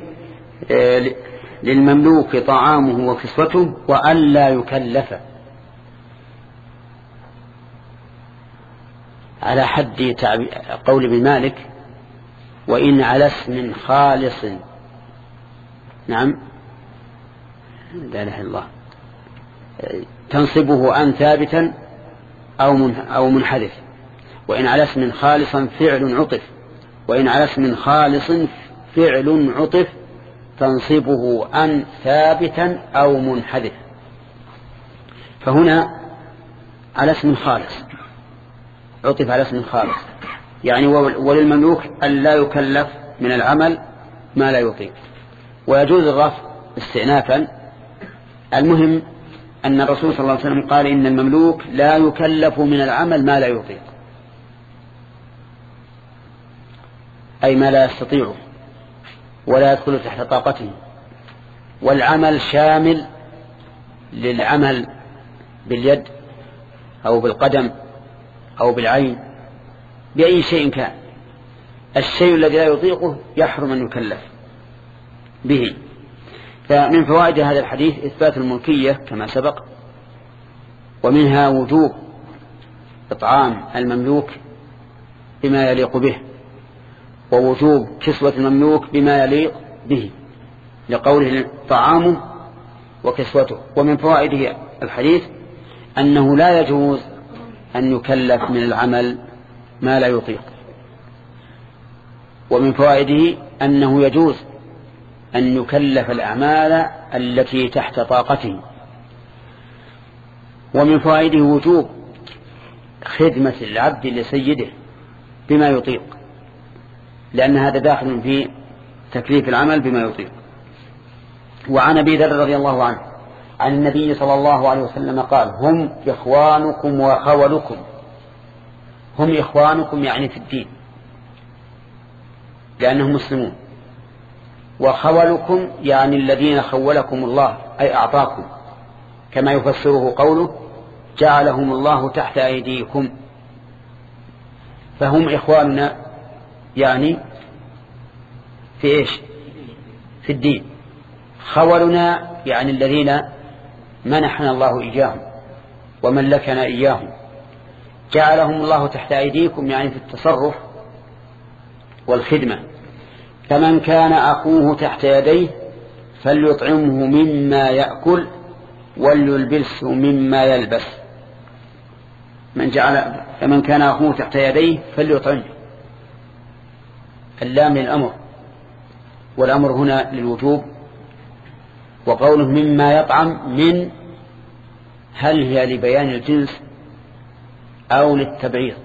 للمملوك طعامه وكسوته وأن لا يكلف، على حد قول ابن مالك: وإن على اسم خالص. نعم، لا إله إلا الله، تنصبه أن ثابتا أو منحذف. وإن على اسم خالصا فعل عطف، وإن على اسم خالص فعل عطف تنصبه أن ثابتا أو منحذف. فهنا على اسم خالص عطف على اسم خالص، يعني وللمملوك أن لا يكلف من العمل ما لا يطيق. ويجوز الرفع استئنافا. المهم أن الرسول صلى الله عليه وسلم قال: إن المملوك لا يكلف من العمل ما لا يطيق، أي ما لا يستطيعه ولا يدخل تحت طاقته. والعمل شامل للعمل باليد أو بالقدم أو بالعين، بأي شيء كان. الشيء الذي لا يطيقه يحرم أن يكلف به. فمن فوائد هذا الحديث إثبات الملكية كما سبق، ومنها وجوب إطعام المملوك بما يليق به، ووجوب كسوة المملوك بما يليق به، لقوله طعامه وكسوته. ومن فوائده الحديث أنه لا يجوز أن يكلف من العمل ما لا يطيق. ومن فوائده أنه يجوز أن يكلف الأعمال التي تحت طاقته. ومن فوائده وجوب خدمة العبد لسيده بما يطيق، لأن هذا داخل في تكليف العمل بما يطيق. وعن أبي ذر رضي الله عنه عن النبي صلى الله عليه وسلم قال هم إخوانكم وخولكم. هم إخوانكم يعني في الدين لأنهم مسلمون، وخولكم يعني الذين خولكم الله أي أعطاكم، كما يفسره قوله جعلهم الله تحت أيديكم. فهم إخواننا يعني في إيش؟ في الدين. خولنا يعني الذين منحنا الله إياهم وملكنا إياهم. جعلهم الله تحت أيديكم يعني في التصرف والخدمة. فمن كان أخوه تحت يديه فليطعمه مما يأكل وليلبسه مما يلبس. من جعل فمن كان أخوه تحت يديه فليطعمه. اللام للأمر، والأمر هنا للوجوب. وقوله مما يطعم من هل هي لبيان الجنس أو للتبعيض؟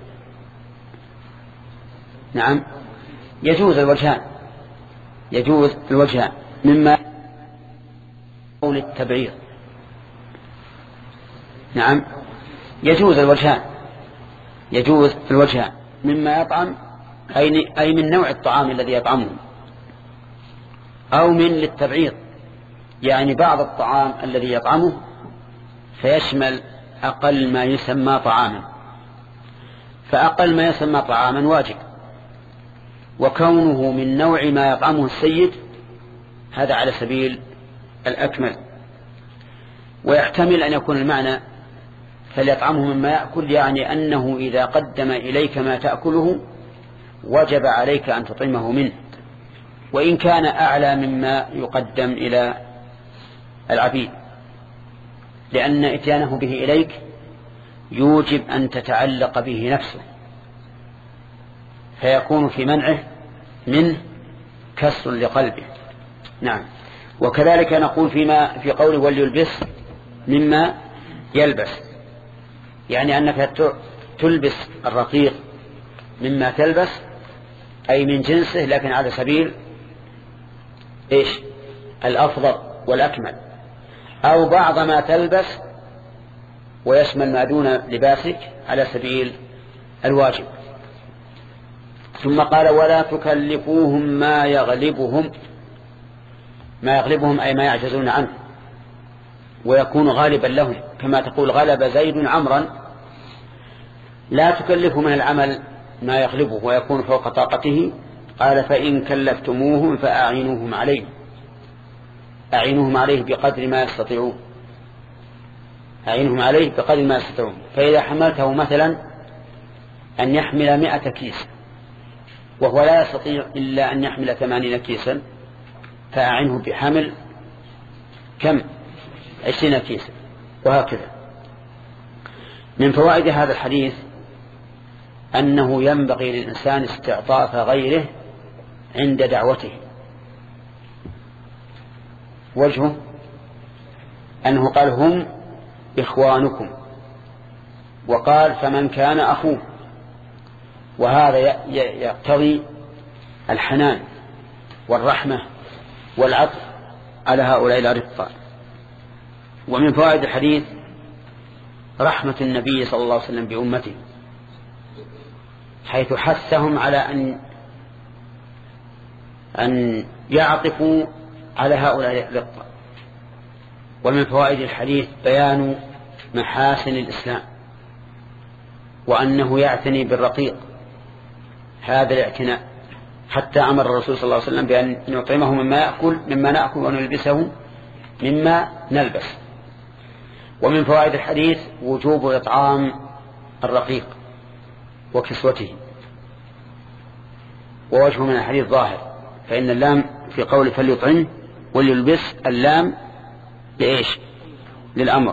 نعم يجوز الوجهان، يجوز الوجهان مما أو للتبعيض. نعم يجوز الوجهان، يجوز الوجهان مما يطعم أي من نوع الطعام الذي يطعمه، أو من للتبعيض يعني بعض الطعام الذي يطعمه فيشمل أقل ما يسمى طعاما. فأقل ما يسمى طعاما واجب، وكونه من نوع ما يطعمه السيد هذا على سبيل الأكمل. ويحتمل أن يكون المعنى فليطعمه مما يأكل يعني أنه إذا قدم إليك ما تأكله وجب عليك أن تطعمه منه، وإن كان أعلى مما يقدم إلى العبيد، لأن إتيانه به إليك يوجب أن تتعلق به نفسه، فيكون في منعه منه كسر لقلبه. نعم. وكذلك نقول فيما في قوله وليلبس مما يلبس، يعني أنك تلبس الرقيق مما تلبس أي من جنسه، لكن على سبيل إيش؟ الأفضل والأكمل، أو بعض ما تلبس ويشمل ما دون لباسك على سبيل الواجب. ثم قال ولا تكلفوهم ما يغلبهم. ما يغلبهم أي ما يعجزون عنه ويكون غالبا لهم، كما تقول غلب زيد عمرا. لا تكلفوا من العمل ما يغلبه ويكون فوق طاقته. قال فإن كلفتموهم فأعينوهم عليه، أعينوهم عليه بقدر ما يستطيعون، أعينهم عليه بقدر ما يستطيعون. فإذا حملته مثلا أن يحمل مئة كيس وهو لا يستطيع إلا أن يحمل ثمانين كيسا، فأعنه بحمل كم؟ عشرين كيسا، وهكذا. من فوائد هذا الحديث أنه ينبغي للإنسان استعطاف غيره عند دعوته. وجهه أنه قال هم إخوانكم، وقال فمن كان أخوه، وهذا يقتضي الحنان والرحمة والعطف على هؤلاء الأرقاء. ومن فوائد الحديث رحمة النبي صلى الله عليه وسلم بأمته، حيث حثهم على أن أن يعطفوا على هؤلاء الأرقاء. ومن فوائد الحديث بيان محاسن الإسلام، وأنه يعتني بالرقيق هذا الاعتناء، حتى أمر الرسول صلى الله عليه وسلم بأن نطعمه مما يأكل مما نأكل ونلبسه مما نلبس. ومن فوائد الحديث وجوب إطعام الرقيق وكسوته. ووجه من الحديث ظاهر، فإن اللام في قول فليطعم وليلبس اللام لإيش؟ للأمر.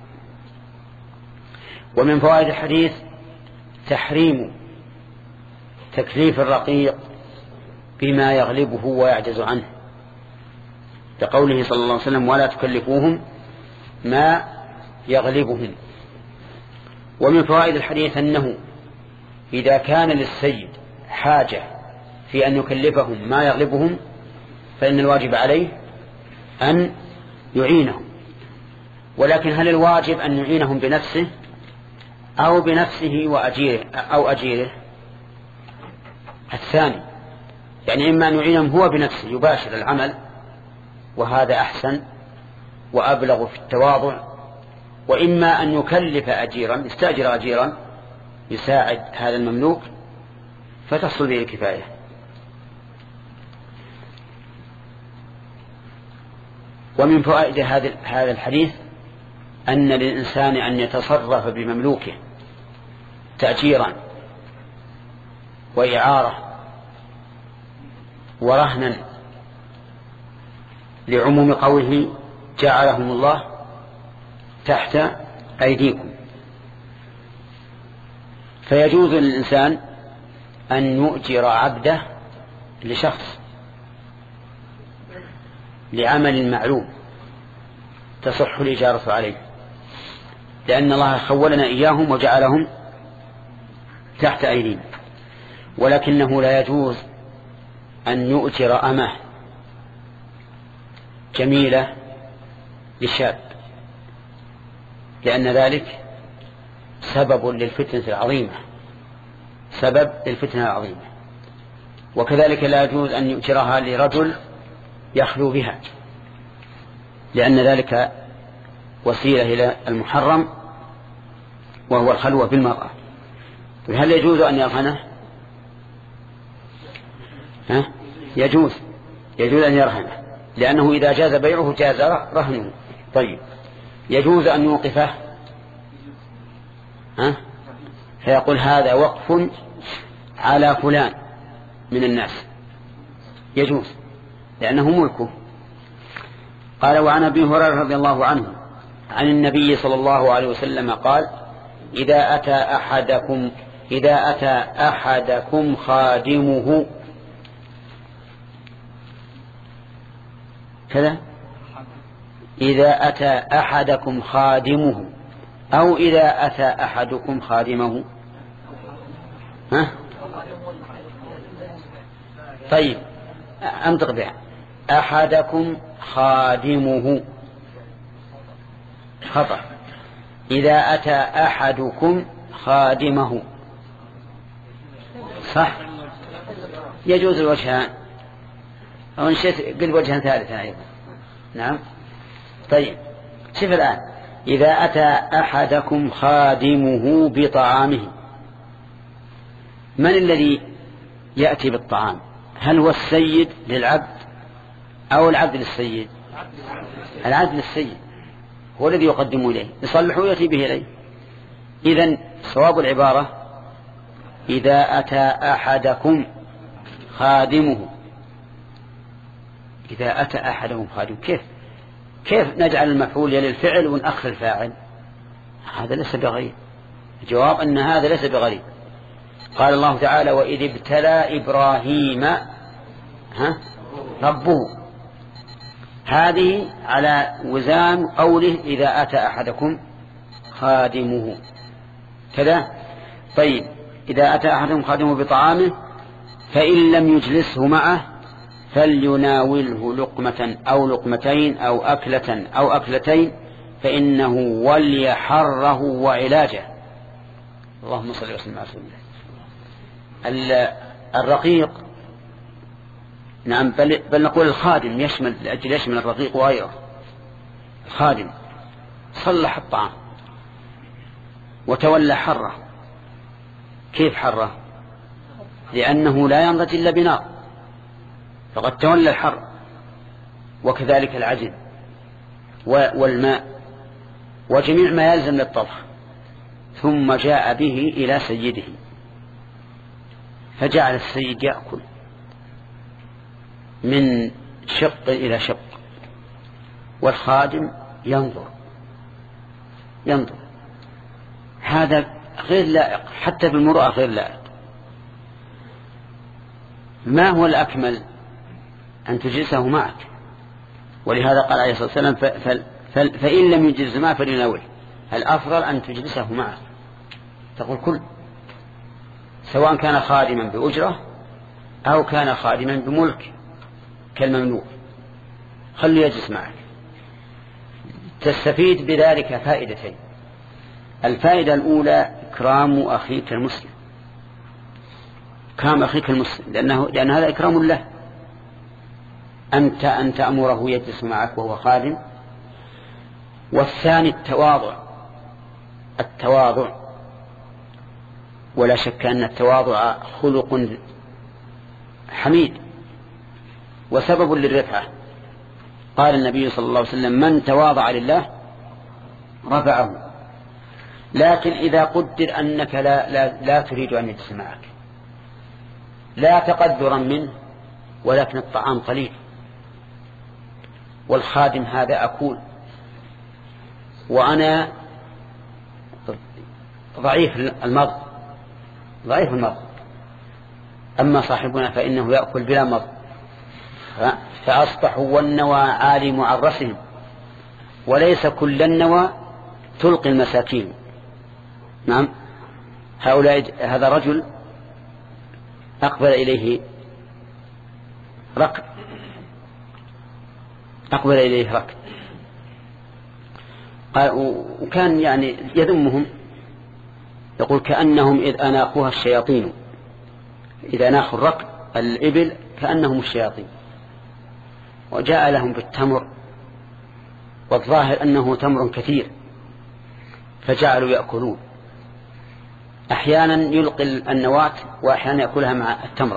ومن فوائد الحديث تحريم تكليف الرقيق بما يغلبه ويعجز عنه، لقوله صلى الله عليه وسلم ولا تكلفوهم ما يغلبهم. ومن فوائد الحديث أنه إذا كان للسيد حاجة في أن يكلفهم ما يغلبهم فإن الواجب عليه أن يعينهم، ولكن هل الواجب أن يعينهم بنفسه أو بنفسه وأجيره أو أجيره؟ الثاني، يعني إما أن يعينهم هو بنفسه يباشر العمل، وهذا أحسن وأبلغ في التواضع، وإما أن يكلف أجيرا، يستأجر أجيرا يساعد هذا المملوك فتحصل به الكفاية. ومن فوائد هذا الحديث أن للإنسان أن يتصرف بمملوكه تأجيرا وإعارة ورهنا، لعموم قوله جعلهم الله تحت أيديكم. فيجوز للإنسان أن يؤجر عبده لشخص لعمل معلوم تصح الإجارة عليه، لأن الله خولنا إياهم وجعلهم تحت أيدينا. ولكنه لا يجوز أن يؤجر أمه جميلة لشاب، لأن ذلك سبب للفتنة العظيمة سبب للفتنة العظيمة. وكذلك لا يجوز أن يؤجرها لرجل يخلو بها، لأن ذلك وسيلة إلى المحرم وهو الخلوة بالمرأة. هل يجوز أن يرهنه؟ ها؟ يجوز يجوز أن يرهنه، لأنه إذا جاز بيعه جاز رهنه. طيب، يجوز أن يوقفه، ها؟ فيقول هذا وقف على فلان من الناس، يجوز لأنه ملكه. قال: وعن أبي هريرة رضي الله عنه عن النبي صلى الله عليه وسلم قال: إذا أتى أحدكم إذا أتى أحدكم خادمه كذا إذا أتى أحدكم خادمه أو إذا أتى أحدكم خادمه، ها؟ طيب، أنطق بها. أحدكم خادمه خطأ. إذا أتى أحدكم خادمه صح، يجوز الوجهان، أو نشيت قل وجها ثالثا أيضا. نعم. طيب، شوف الآن: إذا أتى أحدكم خادمه بطعامه، من الذي يأتي بالطعام؟ هل هو السيد للعبد أو العبد للسيد؟ العبد للسيد، هو الذي يقدم إليه، يصلح ويأتي به إليه. إذن صواب العبارة: إذا أتى أحدكم خادمه. إذا أتى أحدهم خادمه، كيف كيف نجعل المفعول يلي الفعل ونأخر الفاعل؟ هذا ليس بغريب. الجواب أن هذا ليس بغريب. قال الله تعالى: وإذ ابتلى إبراهيم ها ربه. هذه على وزان قوله: إذا أتى أحدكم خادمه كذا. طيب، إذا أتى أحدكم خادمه بطعامه فإن لم يجلسه معه فليناوله لقمة أو لقمتين أو أكلة أو أكلتين فإنه ولي حره وعلاجه. اللهم صل وسلم على سيدنا. الرقيق، نعم، بل, بل نقول الخادم يشمل لأجل يشمل الرقيق وغيره. الخادم صلح الطعام وتولى حره. كيف حره؟ لأنه لا ينضج إلا بنار، فقد تولى الحر. وكذلك العجل والماء وجميع ما يلزم للطبخ. ثم جاء به إلى سيده فجعل السيد يأكل من شق إلى شق، والخادم ينظر ينظر هذا غير لائق، حتى بالمرأة غير لائق. ما هو الأكمل؟ أن تجلسه معك. ولهذا قال عليه الصلاة والسلام: فإن لم يجلس معه فليناوله. الأفضل أن تجلسه معك، تقول كل، سواء كان خادما بأجرة أو كان خادما بملك كالمملوك. خليه يجلس معك. تستفيد بذلك فائدتين. الفائدة الأولى إكرام أخيك المسلم، إكرام أخيك المسلم، لأنه لأن هذا إكرام له. أنت أن تأمره يجلس معك وهو خادم. والثاني التواضع، التواضع ولا شك أن التواضع خلق حميد وسبب للرفعة. قال النبي صلى الله عليه وسلم: من تواضع لله رفعه. لكن إذا قدر أنك لا, لا, لا تريد أن يجلس معك، لا تقدرا منه، ولكن الطعام قليل والخادم هذا أكول وأنا ضعيف المضغ ضعيف المضغ أما صاحبنا فإنه يأكل بلا مضغ، فأصبحوا والنوى عالي معرسهم، وليس كل النوى تلقي المساكين. نعم، هؤلاء هذا رجل أقبل إليه ركب أقبل إليه ركب وكان يعني يذمهم، يقول: كأنهم إذ أناقوها الشياطين، إذا أناقوا الركب الإبل كأنهم الشياطين. وجاء لهم بالتمر، والظاهر أنه تمر كثير، فجعلوا يأكلون، أحيانا يلقي النواة وأحيانا يأكلها مع التمرة.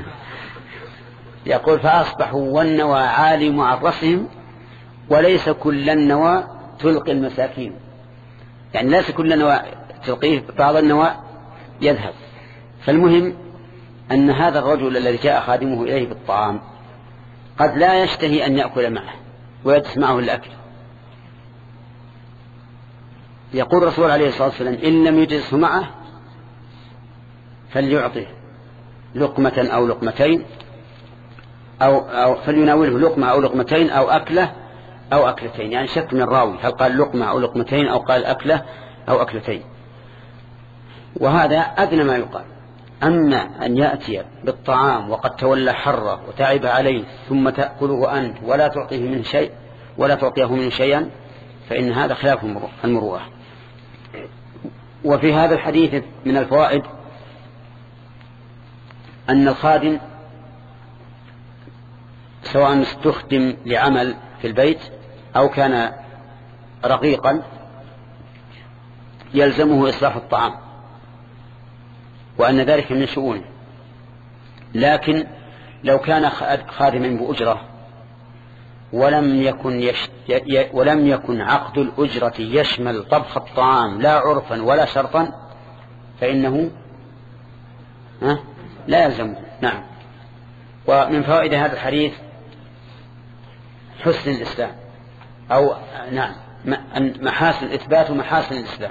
يقول: فأصبحوا والنوى عالي معرسهم، وليس كل النوى تلقي المساكين. يعني ليس كل النوى تلقيه، بعض النوى يذهب. فالمهم أن هذا الرجل الذي جاء خادمه إليه بالطعام قد لا يشتهي أن يأكل معه ويجلس معه الأكل. يقول الرسول عليه الصلاة والسلام: إن لم يجلسه معه فليعطيه لقمة أو لقمتين، أو, أو فليناوله لقمة أو لقمتين أو أكلة أو أكلتين. يعني شك من الراوي هل قال لقمة أو لقمتين أو قال أكلة أو أكلتين، وهذا أدنى ما يقال. أما أن يأتي بالطعام وقد تولى حره وتعب عليه ثم تأكله أنت ولا تعطيه منه شيء ولا تعطيه منه شيئا، فإن هذا خلاف المروءة. وفي هذا الحديث من الفوائد أن الخادم سواء استخدم لعمل في البيت أو كان رقيقا يلزمه إصلاح الطعام، وأن ذلك من شؤونه. لكن لو كان خادما بأجرة ولم يكن, يش... ي... ولم يكن عقد الأجرة يشمل طبخ الطعام لا عرفا ولا شرطا فإنه ها؟ لا يلزمه. نعم. ومن فوائد هذا الحديث حسن الإسلام، أو نعم محاسن إثبات ومحاسن الإسلام،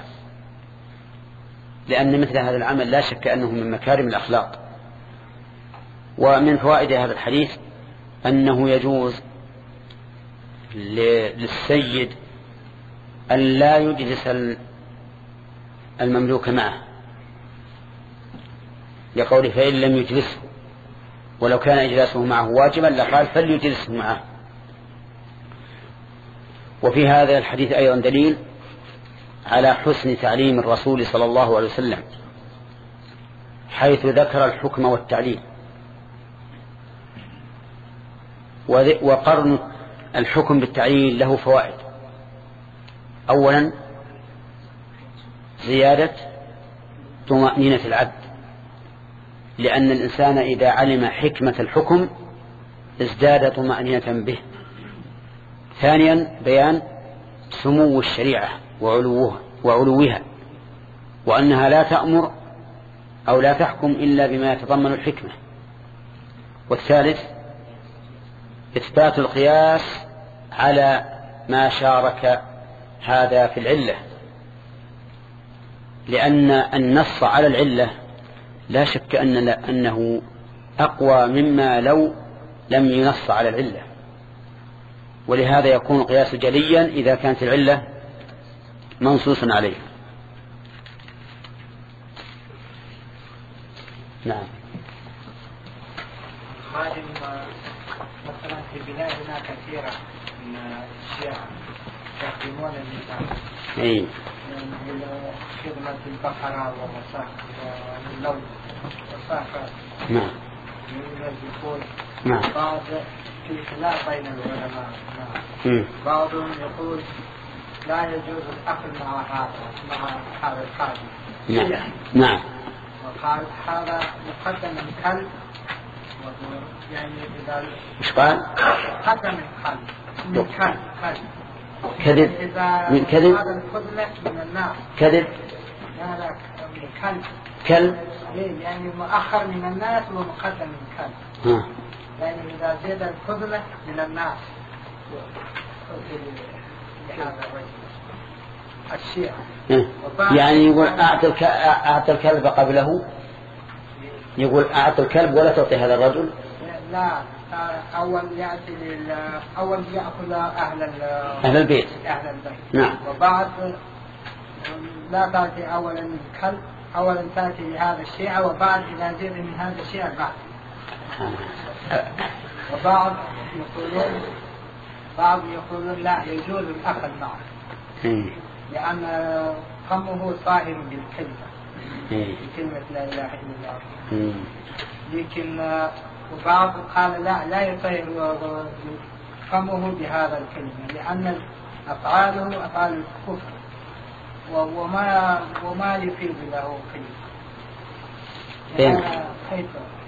لأن مثل هذا العمل لا شك أنه من مكارم الأخلاق. ومن فوائد هذا الحديث أنه يجوز للسيد أن لا يجلس المملوك معه، لقوله: فإن لم يجلسه، ولو كان إجلاسه معه واجبا لقال فليجلسه معه. وفي هذا الحديث أيضا دليل على حسن تعليم الرسول صلى الله عليه وسلم، حيث ذكر الحكم والتعليل. وقرن الحكم بالتعليل له فوائد. أولا زيادة طمأنينة العبد، لأن الإنسان إذا علم حكمة الحكم ازداد طمأنينة به. ثانيا بيان سمو الشريعة وعلوها, وعلوها وأنها لا تأمر أو لا تحكم إلا بما يتضمن الحكمة. والثالث إثبات القياس على ما شارك هذا في العلة، لأن النص على العلة لا شك أن أنه أقوى مما لو لم ينص على العلة، ولهذا يكون القياس جليا إذا كانت العلة منصوصا عليه. نعم. خادم مثلا في بلادنا كثيرا من الشيعة يخدمون النساء. أي. خدمة البقرة واللون والصافات. نعم. يقول نعم. بعض في خلاف بين العلماء. نعم. بعضهم يقول لا يجوز الأكل مع هذا مع هذا الخادم. نعم. نعم. وقال هذا مقدم الكلب يعني إذا إيش قال؟ مقدم الكلب من كلب كلب. كذب. من كذب. هذا الفضل من الناس. كذب. لا لا من كلب. كلب. يعني مؤخر من الناس ومقدم من كلب. ها. يعني إذا زاد الفضل من الناس لهذا الرجل الشيعة. يعني يقول أعطي الك... أعطي الكلب قبله. يقول أعطي الكلب ولا تعطي هذا الرجل. لا أول يأتي لل... أول يأخذ أهل ال... أهل البيت. أهل البيت. نعم. وبعد لا تأتي أولا الكلب أولا تأتي لهذا الشيعة وبعد إذا زاد من هذا الشيعة بعد. وبعض يقولون بعض يقولون لا يجوز الأكل معه لأن فمه طاهر بالكلمة بكلمة لا إله إلا الله. لكن وبعض قال لا لا يطهر فمه بهذا الكلمة لأن أفعاله أفعال الكفر وما وما يفيد له كلمة. كيف؟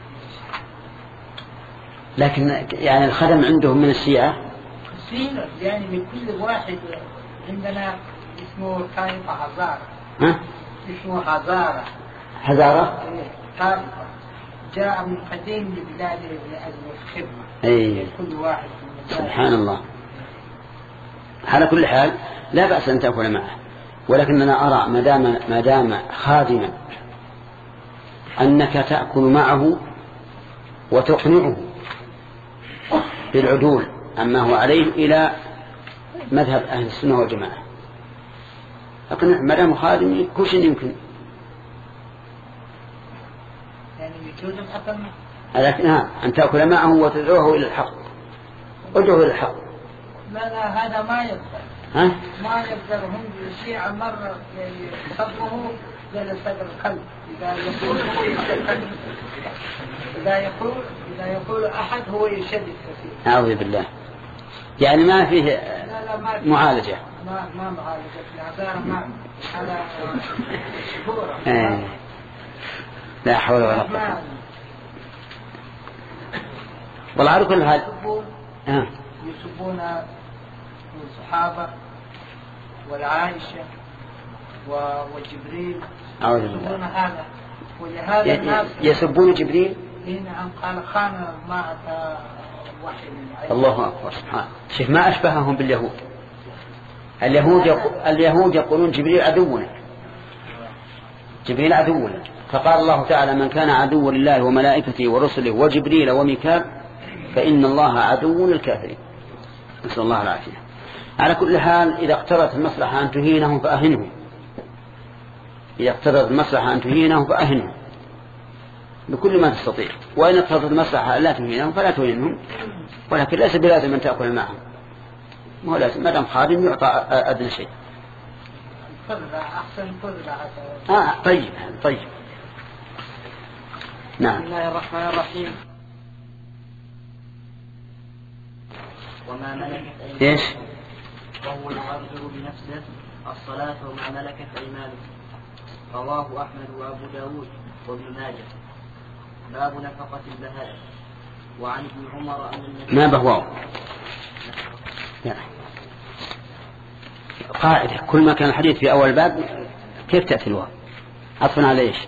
لكن يعني الخدم عندهم من الشيعة كثير يعني لكل واحد عندنا اسمه طائفة هزارة. ها؟ اسمه هزارة. هزارة؟ طائفة جاء من قديم لبلاده لأجل الخدمة. أي. كل واحد. سبحان الله. على كل حال لا بأس أن تأكل معه ولكننا أرى ما دام ما دام خادما أنك تأكل معه وتقنعه بالعدول عما هو عليه إلى مذهب أهل السنة والجماعة. أقنع ما دام خادم كل شيء يمكن. يعني يجوز الأكل لكن ها أن تأكل معه وتدعوه إلى الحق. ادعوه إلى الحق. لا لا هذا ما يقدر. ها؟ ما يقدر هم الشيعة مرة صدره زي صدر القلب. إذا يقول إذا يقول إذا يقول أحد هو يشدد كثير. أعوذ بالله. يعني ما فيه لا لا ما معالجة. ما ما معالجة العذار ما على شهورة. إيه. لا حول ولا قوة. والله على كل حال. يسبون الصحابة والعائشة وجبريل. يسبون هذا ولهذا الناس يسبون جبريل. نعم قال خان ما أتى وحي من الله أكبر سبحانه. شوف ما أشبههم باليهود. اليهود يقول اليهود يقولون جبريل عدونا. جبريل عدونا. فقال الله تعالى من كان عدوا لله وملائكته ورسله وجبريل وميكال فإن الله عدو للكافرين. نسأل الله العافية. على كل حال إذا اقترت المصلحة أن تهينهم فأهنهم. إذا اقترت المصلحة أن تهينهم فأهنهم بكل ما تستطيع. وإن اقترت المصلحة لا تهينهم فلا تهينهم. ولكن ليس بلازم أن تأكل معهم. ما هو لازم ما دام خادم يعطى أدنى شيء. فرضة أحسن فرضة. آه طيب طيب. نعم. بسم الله الرحمن الرحيم. وما ملكت إيش؟ وهو يعرض بنفسه الصلاة وما ملكت أيمانه. رواه أحمد وأبو داود وابن ماجه. باب نفقة البهائم. وعن ابن عمر أن النبي ما بهواو قاعدة كل ما كان الحديث في أول باب كيف تأتي الواو عطفنا على إيش؟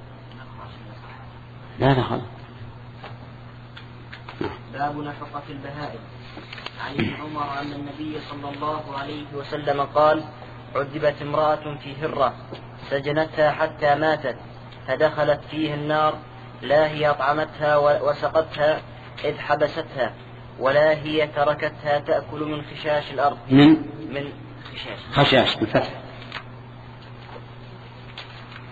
لا لا خلاص. باب نفقة البهائم. عن ابن عمر أن النبي صلى الله عليه وسلم قال عذبت امرأة في هرة سجنتها حتى ماتت فدخلت فيه النار لا هي أطعمتها وسقتها إذ حبستها ولا هي تركتها تأكل من خشاش الأرض من من خشاش خشاش بالفتح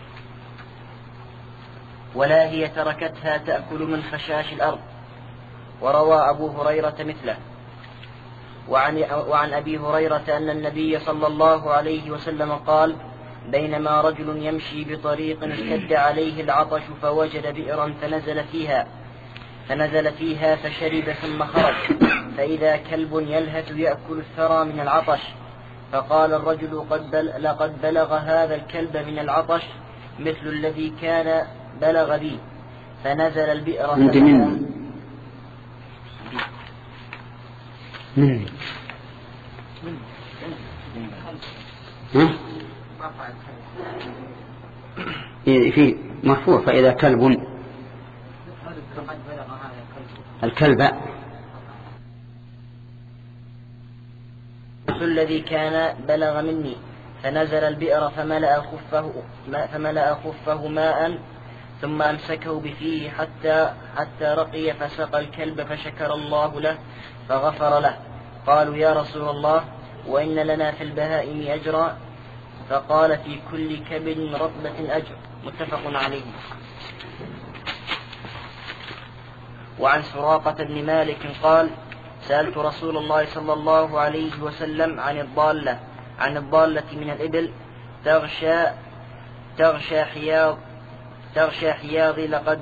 ولا هي تركتها تأكل من خشاش الأرض وروى أبو هريرة مثله. وعن, وعن أبي هريرة أن النبي صلى الله عليه وسلم قال: بينما رجل يمشي بطريق اشتد عليه العطش فوجد بئرا فنزل فيها فنزل فيها فشرب ثم خرج، فإذا كلب يلهث يأكل الثرى من العطش، فقال الرجل: قد بل لقد بلغ هذا الكلب من العطش مثل الذي كان بلغ بي، فنزل البئر من من ها؟ في مرفوع فإذا كلب الكلب مثل الذي كان بلغ مني، فنزل البئر فملأ خفه فملأ خفه ماء ثم أمسكه بفيه حتى حتى رقي فسقى الكلب فشكر الله له فغفر له. قالوا: يا رسول الله، وإن لنا في البهائم أجرا؟ فقال: في كل كبد رطبة أجر. متفق عليه. وعن سراقة بن مالك قال: سألت رسول الله صلى الله عليه وسلم عن الضالة عن الضالة من الإبل تغشى تغشى حياض تغشى حياضي لقد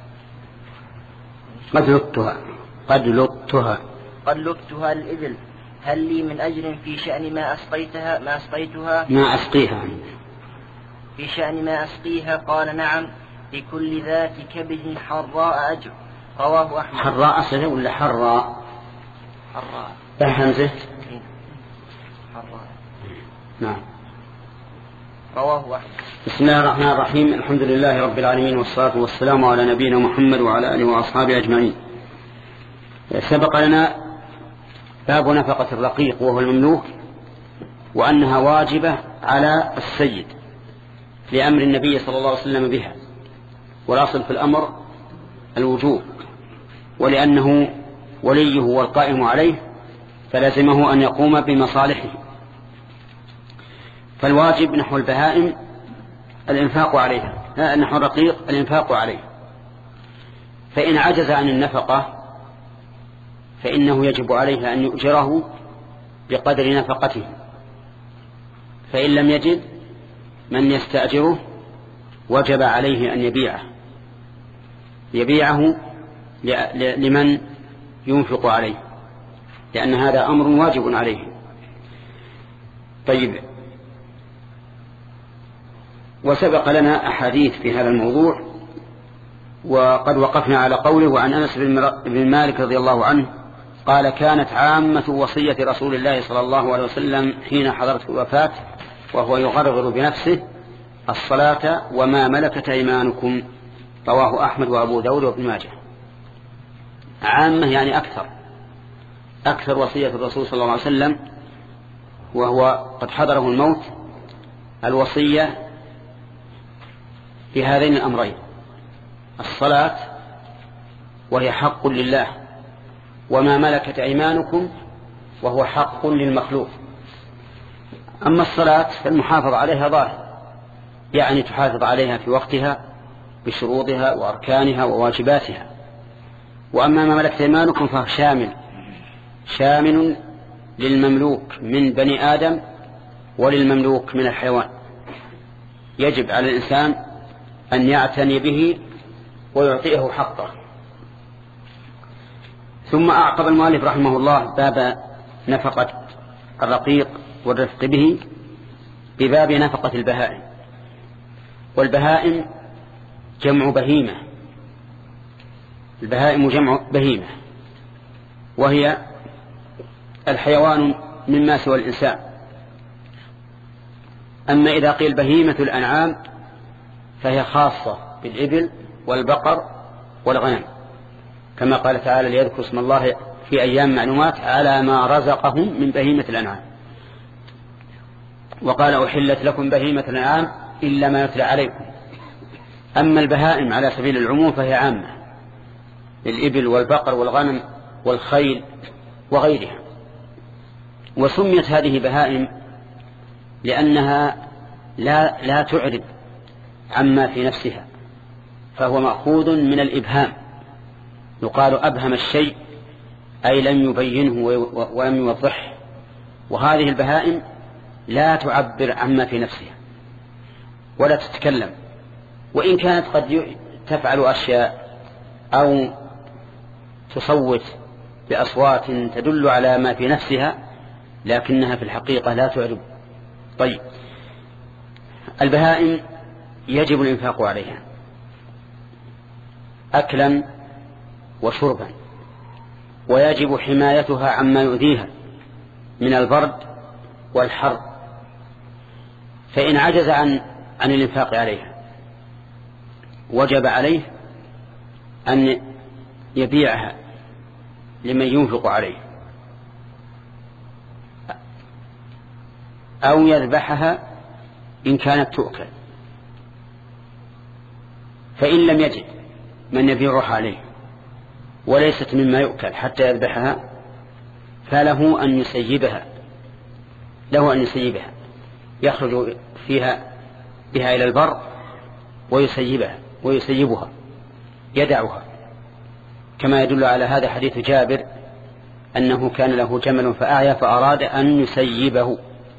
قد لقتها قد لقتها قد لقتها الإبل، هل لي من أجر في شأن ما أسقيتها ما أسقيتها ما أسقيها في شأن ما أسقيها؟ قال: نعم، لكل ذات كبد حراء أجر. رواه أحمد. حراء أصله ولا حراء؟ حراء بحمزة. حراء. نعم. رواه أحمد. بسم الله الرحمن الرحيم. الحمد لله رب العالمين، والصلاة والسلام على نبينا محمد وعلى آله وأصحابه أجمعين. سبق لنا باب نفقة الرقيق وهو المملوك، وأنها واجبة على السيد لأمر النبي صلى الله عليه وسلم بها، والأصل في الأمر الوجوب، ولأنه وليه والقائم عليه فلازمه أن يقوم بمصالحه. فالواجب نحو البهائم الإنفاق عليها، نحو الرقيق الإنفاق عليه. فإن عجز عن النفقة فإنه يجب عليه أن يؤجره بقدر نفقته، فإن لم يجد من يستأجره وجب عليه أن يبيعه يبيعه لمن ينفق عليه، لأن هذا أمر واجب عليه. طيب، وسبق لنا أحاديث في هذا الموضوع، وقد وقفنا على قوله: وعن أنس بن مالك رضي الله عنه قال: كانت عامة وصية رسول الله صلى الله عليه وسلم حين حضرته الوفاة وهو يغرغر بنفسه الصلاة وما ملكت أيمانكم. رواه أحمد وأبو داود وابن ماجه. عامة يعني أكثر أكثر وصية الرسول صلى الله عليه وسلم وهو قد حضره الموت الوصية بهذين الأمرين: الصلاة وهي حق لله، وما ملكت أيمانكم وهو حق للمخلوق. أما الصلاة فالمحافظة عليها ظاهر، يعني تحافظ عليها في وقتها بشروطها وأركانها وواجباتها. وأما ما ملكت أيمانكم فهو شامل شامل للمملوك من بني آدم وللمملوك من الحيوان. يجب على الإنسان أن يعتني به ويعطيه حقه. ثم أعقب المؤلف رحمه الله باب نفقة الرقيق والرفق به بباب نفقة البهائم. والبهائم جمع بهيمة، البهائم جمع بهيمة، وهي الحيوان مما سوى الإنسان. أما إذا قيل بهيمة الأنعام فهي خاصة بالإبل والبقر والغنم، كما قال تعالى: ليذكر اسم الله في أيام معلومات على ما رزقهم من بهيمة الأنعام. وقال: أحلت لكم بهيمة الأنعام إلا ما يتلى عليكم. أما البهائم على سبيل العموم فهي عامة للإبل والبقر والغنم والخيل وغيرها. وسميت هذه بهائم لأنها لا, لا تعرب عما في نفسها، فهو مأخوذ من الإبهام، يقال أبهم الشيء أي لم يبينه ولم يوضحه. وهذه البهائم لا تعبر عما في نفسها ولا تتكلم، وإن كانت قد تفعل أشياء أو تصوت بأصوات تدل على ما في نفسها، لكنها في الحقيقة لا تعرب. طيب، البهائم يجب الإنفاق عليها أكلا وشربا، ويجب حمايتها عما يؤذيها من البرد والحر. فإن عجز عن عن الإنفاق عليها وجب عليه أن يبيعها لمن ينفق عليه أو يذبحها إن كانت تؤكل. فإن لم يجد من يبيعها عليه وليست مما يؤكل حتى يذبحها فله أن يسيبها له أن يسيبها يخرج فيها بها إلى البر ويسيبها ويسيبها يدعها، كما يدل على هذا حديث جابر أنه كان له جمل فأعيا فأراد أن يسيبه.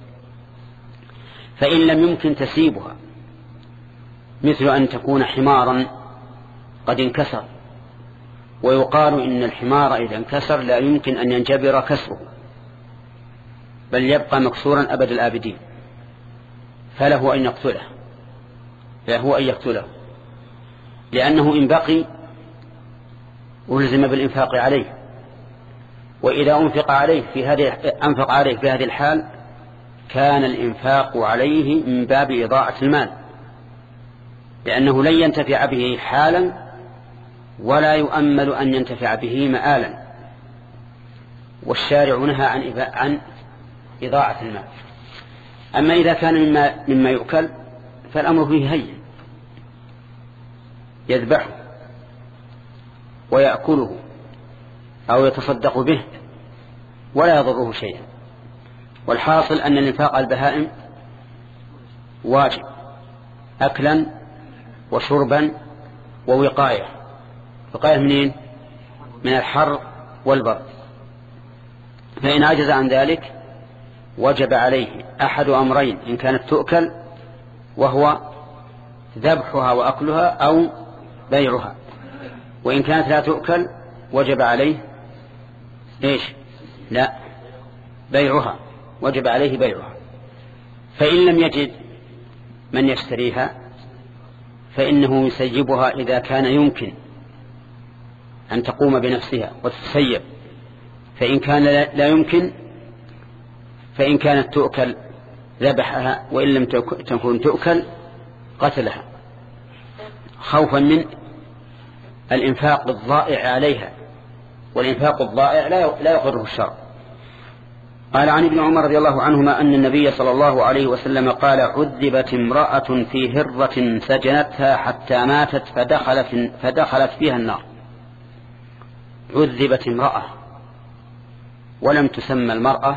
فإن لم يمكن تسيبها، مثل أن تكون حمارا قد انكسر، ويقال إن الحمار إذا انكسر لا يمكن أن ينجبر كسره بل يبقى مكسورا أبد الآبدين، فله أن يقتله فهو أن يقتله لأنه إن بقي ألزم بالإنفاق عليه، وإذا أنفق عليه في هذه أنفق عليه في هذه الحال كان الإنفاق عليه من باب إضاعة المال، لأنه لن ينتفع به حالا ولا يؤمل أن ينتفع به مآلا، والشارع نهى عن عن إضاعة المال. أما إذا كان مما مما يؤكل فالأمر فيه هين، يذبحه ويأكله أو يتصدق به ولا يضره شيئا. والحاصل أن الإنفاق على البهائم واجب أكلا وشربا ووقاية. وقاية منين؟ من الحر والبرد. فإن عجز عن ذلك وجب عليه أحد أمرين إن كانت تؤكل، وهو ذبحها وأكلها أو بيعها. وإن كانت لا تؤكل وجب عليه إيش؟ لا، بيعها، وجب عليه بيعها. فإن لم يجد من يشتريها فإنه يسيبها إذا كان يمكن أن تقوم بنفسها وتتسيب، فإن كان لا يمكن فإن كانت تؤكل ذبحها، وإن لم تكن تؤكل قتلها، خوفا من الإنفاق الضائع عليها، والإنفاق الضائع لا يقره الشرع. قال عن ابن عمر رضي الله عنهما أن النبي صلى الله عليه وسلم قال: عذبت امرأة في هرة سجنتها حتى ماتت فدخلت, فدخلت فيها النار. عذبت امرأة، ولم تسمى المرأة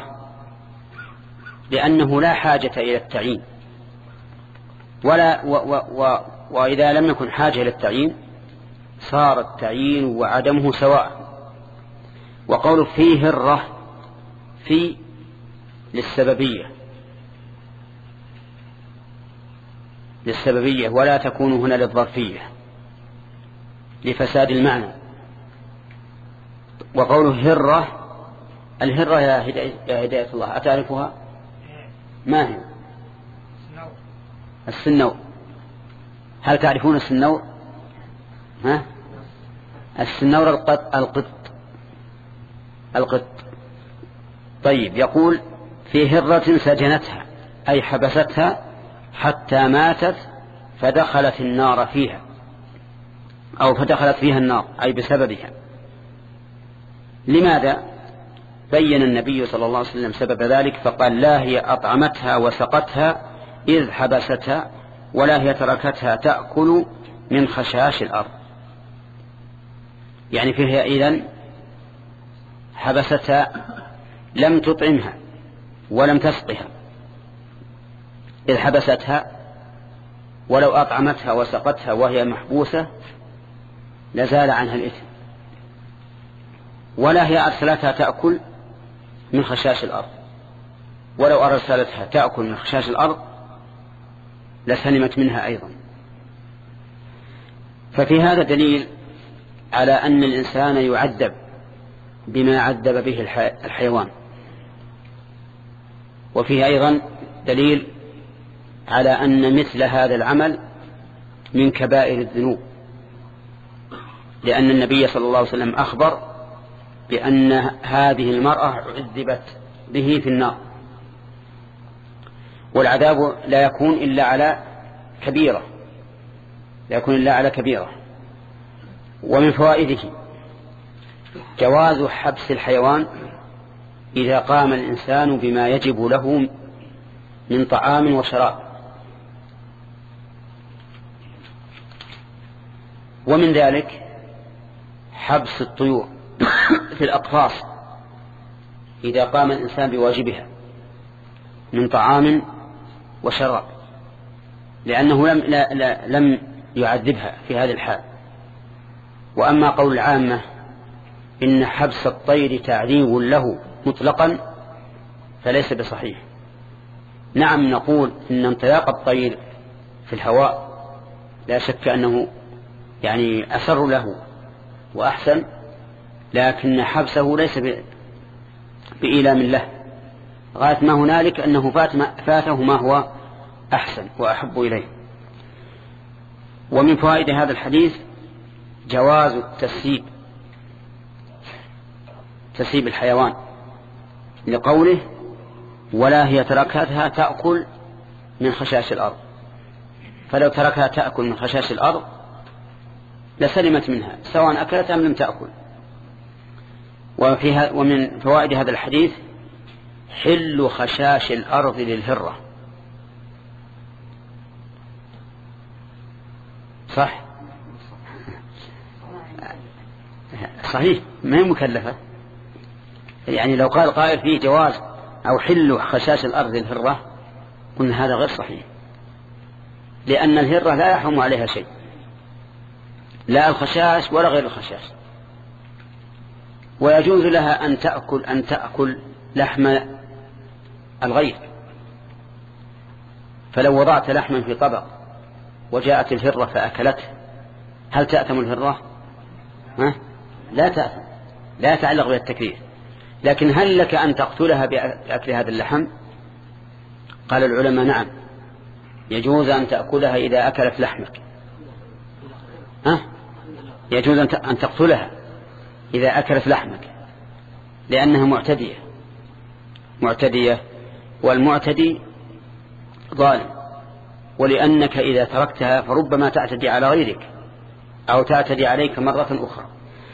لأنه لا حاجة إلى التعيين، ولا و و و وإذا لم يكن حاجة إلى التعيين صار التعيين وعدمه سواء. وقول فيه هرة في للسببية للسببية ولا تكون هنا للظرفية لفساد المعنى. وقوله هرة، الهرة يا هداية الله أتعرفها؟ ما هي؟ السنور. هل تعرفون السنور؟ ها؟ السنور القط القط القط طيب، يقول في هرة سجنتها أي حبستها حتى ماتت فدخلت النار فيها، أو فدخلت فيها النار أي بسببها. لماذا؟ بين النبي صلى الله عليه وسلم سبب ذلك فقال: لا هي أطعمتها وسقتها إذ حبستها، ولا هي تركتها تأكل من خشاش الأرض. يعني فيها إذن حبستها، لم تطعمها ولم تسقها إذ حبستها، ولو أطعمتها وسقتها وهي محبوسة لزال عنها الإثم. ولا هي أرسلتها تأكل من خشاش الأرض، ولو أرسلتها تأكل من خشاش الأرض لسلمت منها أيضا. ففي هذا دليل على أن الإنسان يعذب بما عذب به الحيوان، وفيه أيضا دليل على أن مثل هذا العمل من كبائر الذنوب، لأن النبي صلى الله عليه وسلم أخبر بأن هذه المرأة عذبت به في النار، والعذاب لا يكون إلا على كبيرة، لا يكون إلا على كبيرة. ومن فوائده جواز حبس الحيوان إذا قام الإنسان بما يجب له من طعام وشراب. ومن ذلك حبس الطيور في الأقفاص إذا قام الإنسان بواجبها من طعام وشراب، لأنه لم, لا لا لم يعذبها في هذه الحال. وأما قول العامة إن حبس الطير تعذيب له مطلقا فليس بصحيح. نعم نقول إن انطلاق الطير في الهواء لا شك أنه يعني أسر له وأحسن، لكن حبسه ليس بإيلام له، غاية ما هنالك أنه فاته ما هو أحسن وأحب إليه. ومن فوائد هذا الحديث جواز التسييب، تسييب الحيوان، لقوله ولا هي تركتها تأكل من خشاش الأرض، فلو تركها تأكل من خشاش الأرض لسلمت منها سواء أكلت أم لم تأكل. وفيها ومن فوائد هذا الحديث حل خشاش الأرض للهرة. صح صحيح، ما هي مكلفة. يعني لو قال قائل فيه جواز أو حل خشاش الأرض للهرة قلنا هذا غير صحيح، لأن الهرة لا يحرم عليها شيء، لا الخشاش ولا غير الخشاش، ويجوز لها أن تأكل أن تأكل لحم الغير. فلو وضعت لحما في طبق وجاءت الهرة فأكلته هل تأثم الهرة؟ ها؟ لا تأثم، لا يتعلق بالتكليف. لكن هل لك أن تقتلها بأكل هذا اللحم؟ قال العلماء نعم، يجوز أن تأكلها إذا أكلت لحمك. ها؟ يجوز أن تقتلها إذا أكلت لحمك، لأنها معتدية معتدية والمعتدي ظالم، ولأنك إذا تركتها فربما تعتدي على غيرك أو تعتدي عليك مرة أخرى.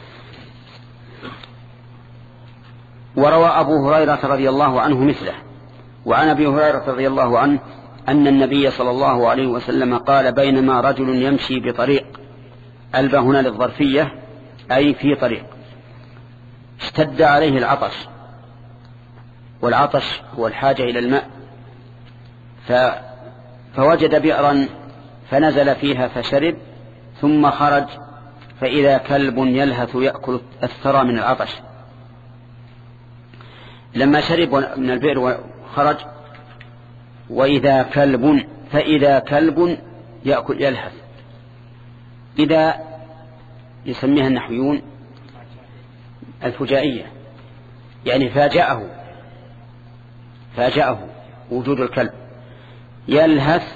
وروى أبو هريرة رضي الله عنه مثله. وعن أبي هريرة رضي الله عنه أن النبي صلى الله عليه وسلم قال بينما رجل يمشي بطريق، ألبى هنا للظرفية أي في طريق، اشتد عليه العطش، والعطش هو الحاجة إلى الماء، فوجد بئرا فنزل فيها فشرب، ثم خرج فإذا كلب يلهث يأكل الثرى من العطش. لما شرب من البئر وخرج وإذا كلب فإذا كلب يأكل يلهث، إذا يسميها النحويون الفجائية، يعني فاجأه فاجأه وجود الكلب يلهث.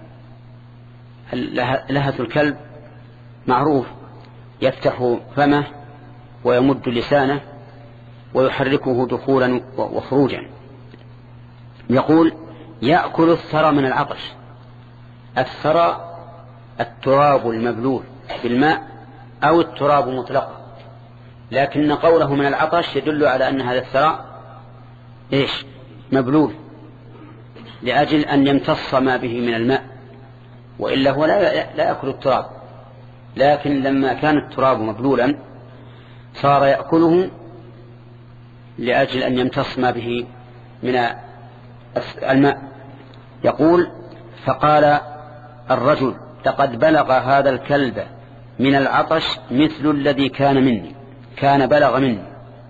لهث الكلب معروف، يفتح فمه ويمد لسانه ويحركه دخولا وخروجا. يقول يأكل الثرى من العطش. الثرى التراب المبلول بالماء أو التراب مطلقا، لكن قوله من العطش يدل على أن هذا الثرى إيش؟ مبلول، لأجل أن يمتص ما به من الماء، وإلا هو لا, لا يأكل التراب. لكن لما كان التراب مبلولا صار يأكله لأجل أن يمتص ما به من الماء. يقول فقال الرجل لقد بلغ هذا الكلب من العطش مثل الذي كان مني كان بلغ مني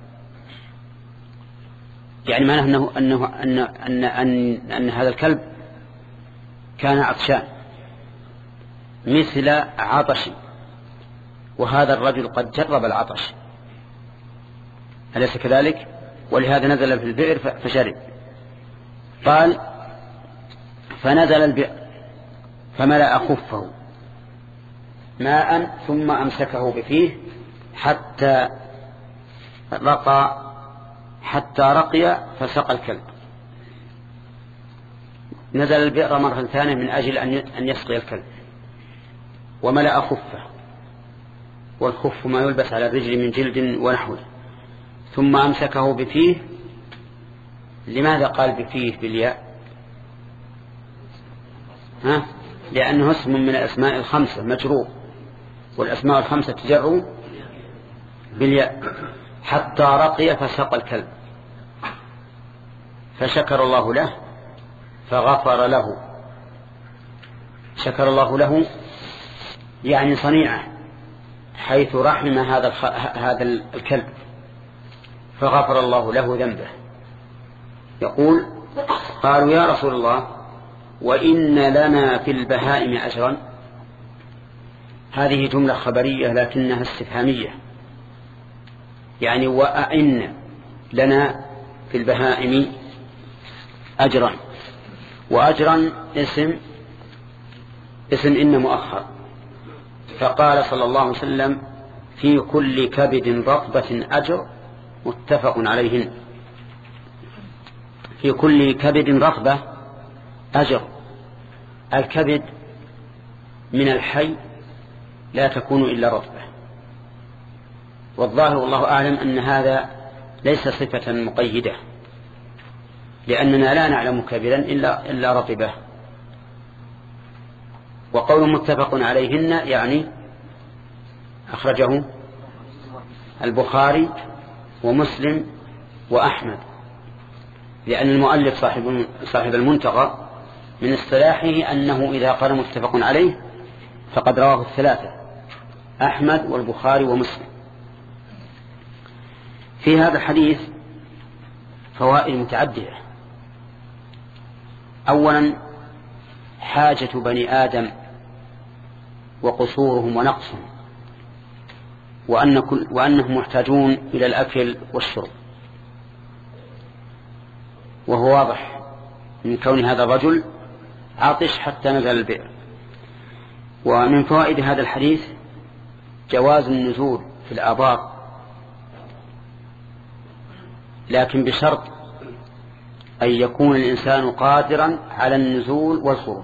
يعني معناه أنه, أنه أن, أن, أن, أن هذا الكلب كان عطشان مثل عطش، وهذا الرجل قد جرب العطش، أليس كذلك؟ ولهذا نزل في البئر فشرب. قال فنزل البئر فملأ خفه ماء ثم أمسكه بفيه حتى رقى حتى رقي فسقى الكلب. نزل البئر مرة ثانية من أجل أن يسقي الكلب، وملأ خفه، والخف ما يلبس على الرجل من جلد ونحوه، ثم أمسكه بفيه. لماذا قال بفيه بالياء؟ ها؟ لأنه اسم من الأسماء الخمسة مجرور، والأسماء الخمسة تجر بالياء. حتى رقي فسقى الكلب، فشكر الله له فغفر له. شكر الله له يعني صنيعه، حيث رحم هذا هذا الكلب فغفر الله له ذنبه. يقول قالوا يا رسول الله وإن لنا في البهائم أجرا. هذه جملة خبرية لكنها استفهامية، يعني وأئن لنا في البهائم أجرا. وأجرا اسم اسم إن مؤخر. فقال صلى الله عليه وسلم في كل كبد رطبة أجر متفق عليهن. في كل كبد رطبة أجر. الكبد من الحي لا تكون إلا رطبة، والظاهر والله أعلم أن هذا ليس صفة مقيدة، لأننا لا نعلم كبدا إلا, إلا رطبة. وقول متفق عليهن يعني أخرجه البخاري ومسلم وأحمد، لأن المؤلف صاحب, صاحب المنتقى من اصطلاحه أنه إذا قال متفق عليه فقد رواه الثلاثة أحمد والبخاري ومسلم. في هذا الحديث فوائد متعددة. أولا حاجة بني آدم وقصورهم ونقصهم، وأن كل وأنهم محتاجون إلى الأكل والشرب. وهو واضح من كون هذا الرجل عطش حتى نزل البئر. ومن فوائد هذا الحديث جواز النزول في الآبار، لكن بشرط أن يكون الإنسان قادرا على النزول والخروج.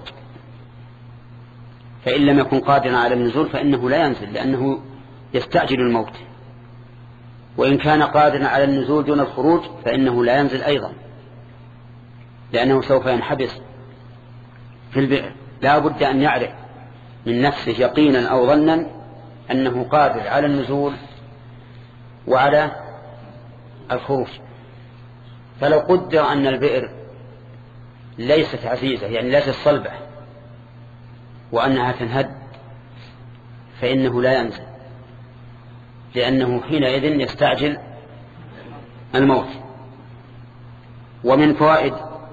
فإن لم يكن قادرا على النزول فإنه لا ينزل، لأنه يستعجل الموت. وإن كان قادرا على النزول دون الخروج فإنه لا ينزل أيضا، لأنه سوف ينحبس في البئر. لا بد أن يعرف من نفسه يقينا أو ظنا أنه قادر على النزول وعلى الخروج. فلو قدر أن البئر ليست عزيزة، يعني ليست صلبة، وأنها تنهد، فإنه لا ينزل، لأنه حينئذ يستعجل الموت. ومن فوائد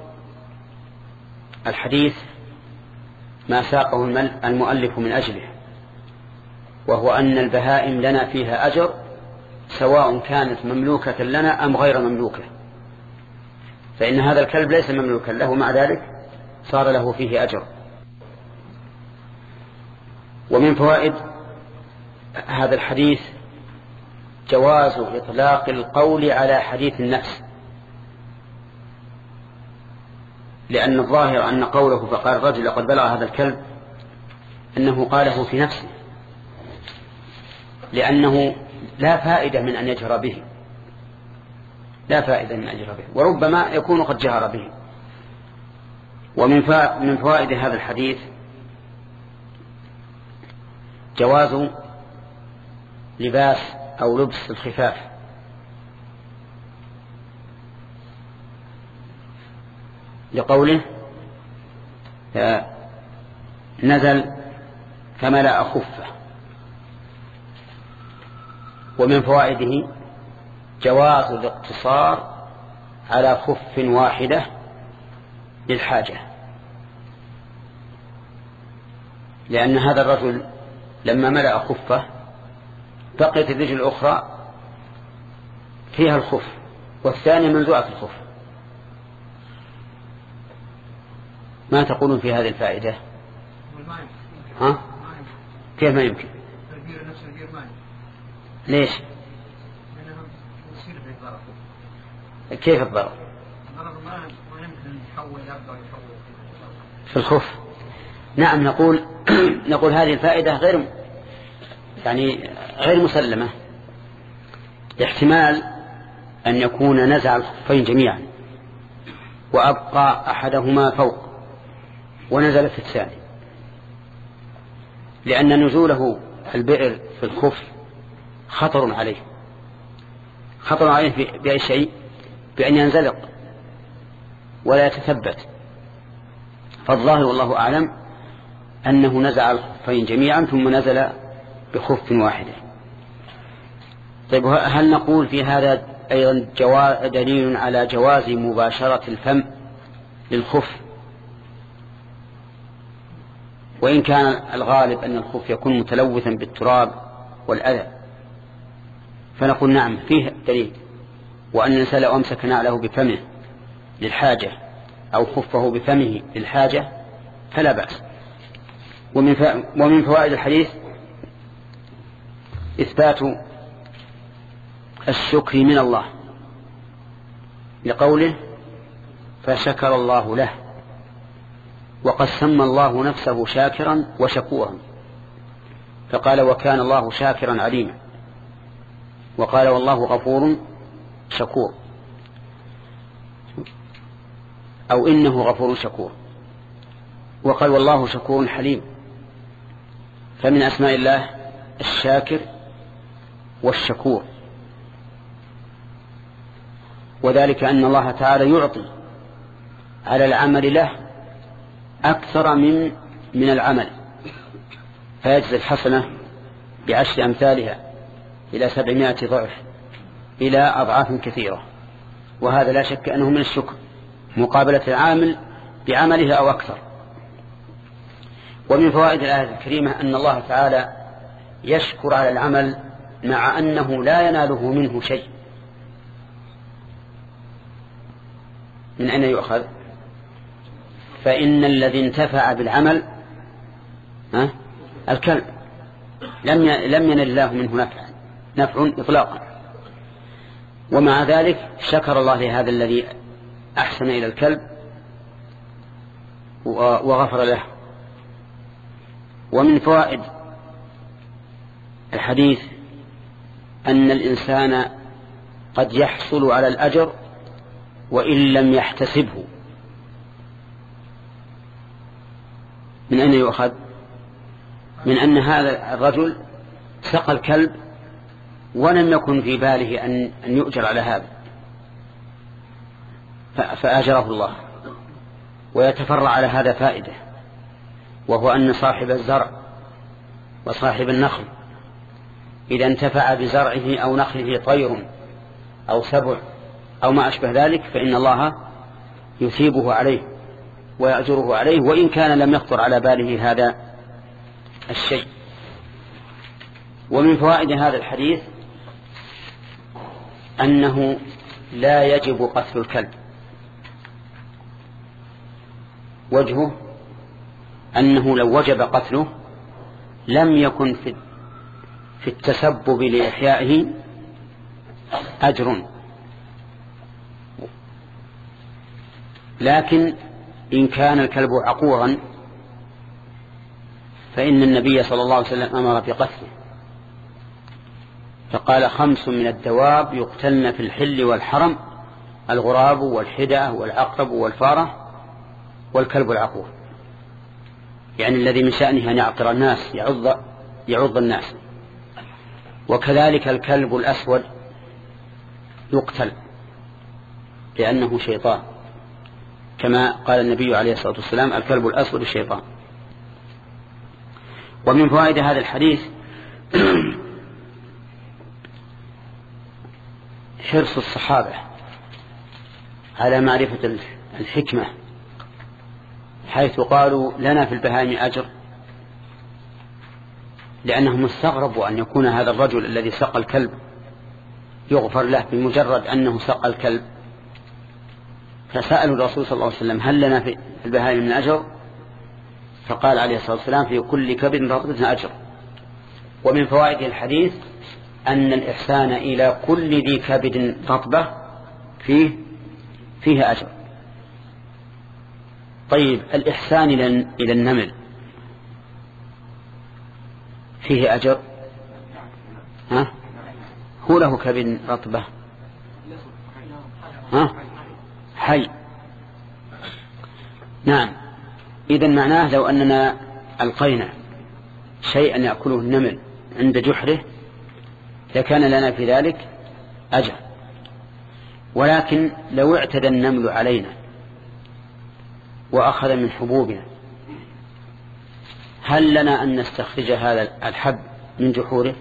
الحديث ما ساقه المؤلف من أجله، وهو أن البهائم لنا فيها أجر سواء كانت مملوكة لنا أم غير مملوكة، فإن هذا الكلب ليس مملوكا له، مع ذلك صار له فيه أجر. ومن فوائد هذا الحديث جواز إطلاق القول على حديث النفس، لأن الظاهر أن قوله فقال الرجل لقد بلغ هذا الكلب أنه قاله في نفسه، لأنه لا فائدة من أن يجهر به، لا فائدة من أن يجهر به، وربما يكون قد جهر به. ومن من فوائد هذا الحديث جواز لباس أو لبس الخفاف، لقوله نزل فملأ خفه. ومن فوائده جواز الاقتصار على خف واحدة للحاجة، لأن هذا الرجل لما ملأ خفه بقيت الرجل الأخرى فيها الخف والثانية منزوعة في الخف. ما تقولون في هذه الفائدة؟ ها؟ كيف ما يمكن؟ ليش؟ كيف الضرر؟ في الخف. نعم، نقول نقول هذه الفائدة غير يعني غير مسلمة، احتمال أن يكون نزع الخفين جميعا وأبقى أحدهما فوق ونزل في الثاني، لأن نزوله البئر في الخف خطر عليه، خطر عليه بأي شيء؟ بأن ينزلق ولا يتثبت. فالظاهر والله أعلم أنه نزع الخفين جميعا ثم نزل بخف واحد. طيب، هل نقول في هذا أيضا جوا... دليل على جواز مباشرة الفم للخف، وإن كان الغالب أن الخف يكون متلوثا بالتراب والأذى؟ فنقول نعم فيه دليل، وأن الإنسان لو أمسك نعله بفمه للحاجة أو خفه بفمه للحاجة فلا بأس. ومن, ف... ومن فوائد الحديث إثبات الشكر من الله لقوله فشكر الله له، وقد سمى الله نفسه شاكرا وشكورا، فقال وكان الله شاكرا عليما، وقال والله غفور شكور، أو إنه غفور شكور، وقال والله شكور حليم. فمن أسماء الله الشاكر والشكور، وذلك أن الله تعالى يعطي على العمل له أكثر من من العمل، فيجزي الحسنة بعشر أمثالها إلى سبعمائة ضعف إلى أضعاف كثيرة، وهذا لا شك أنه من الشكر، مقابلة العامل بعمله أو أكثر. ومن فوائد الآية الكريمة أن الله تعالى يشكر على العمل مع أنه لا يناله منه شيء. من أين يؤخذ؟ فإن الذي انتفع بالعمل ها الكلب، لم لم ينل الله منه نفع نفع إطلاقا، ومع ذلك شكر الله لهذا الذي أحسن إلى الكلب وغفر له. ومن فوائد الحديث أن الإنسان قد يحصل على الأجر وإن لم يحتسبه. من أين يؤخذ؟ من أن هذا الرجل سقى الكلب ولم يكن في باله أن أن يؤجر على هذا، فأجره الله. ويتفرع على هذا فائدة، وهو أن صاحب الزرع وصاحب النخل إذا انتفع بزرعه أو نخله طير أو سبع أو ما أشبه ذلك فإن الله يثيبه عليه ويأجره عليه، وإن كان لم يخطر على باله هذا الشيء. ومن فوائد هذا الحديث أنه لا يجب قتل الكلب. وجهه أنه لو وجب قتله لم يكن في في التسبب لإحيائه أجر، لكن إن كان الكلب عقورا فإن النبي صلى الله عليه وسلم أمر بقتله، فقال خمس من الدواب يقتلن في الحل والحرم: الغراب والحدأة والعقرب والفارة والكلب العقور، يعني الذي من شأنه أن يعقر الناس يعض, يعض الناس. وكذلك الكلب الأسود يقتل لأنه شيطان، كما قال النبي عليه الصلاة والسلام: الكلب الأسود الشيطان. ومن فوائد هذا الحديث حرص الصحابة على معرفة الحكمة، حيث قالوا لنا في البهائم أجر، لأنهم استغربوا أن يكون هذا الرجل الذي سقى الكلب يغفر له بمجرد أنه سقى الكلب، فسألوا الرسول صلى الله عليه وسلم هل لنا في البهائم من أجر؟ فقال عليه الصلاة والسلام في كل كبد رطبة أجر. ومن فوائد الحديث أن الإحسان إلى كل ذي كبد رطبة فيه فيه أجر. طيب الإحسان إلى النمل فيه أجر؟ ها؟ هو له كبد رطبة؟ ها؟ حي. نعم. إذن معناه لو أننا ألقينا شيئا يأكله النمل عند جحره لكان لنا في ذلك أجر، ولكن لو اعتدى النمل علينا وأخذ من حبوبنا هل لنا أن نستخرج هذا الحب من جحوره؟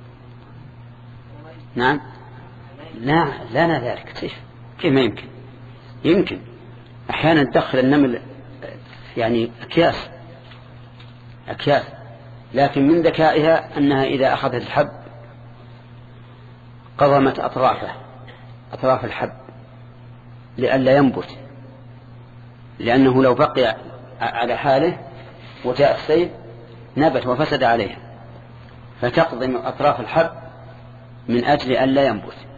نعم. لا لنا ذلك. كيف كيف ما يمكن؟ يمكن أحيانا تدخل النمل يعني أكياس أكياس، لكن من ذكائها أنها إذا أخذت الحب قضمت أطرافه أطراف الحب لئلا ينبت، لأنه لو بقي على حاله وجاء السيل نبت وفسد عليها، فتقضم أطراف الحب من أجل أن لا ينبت.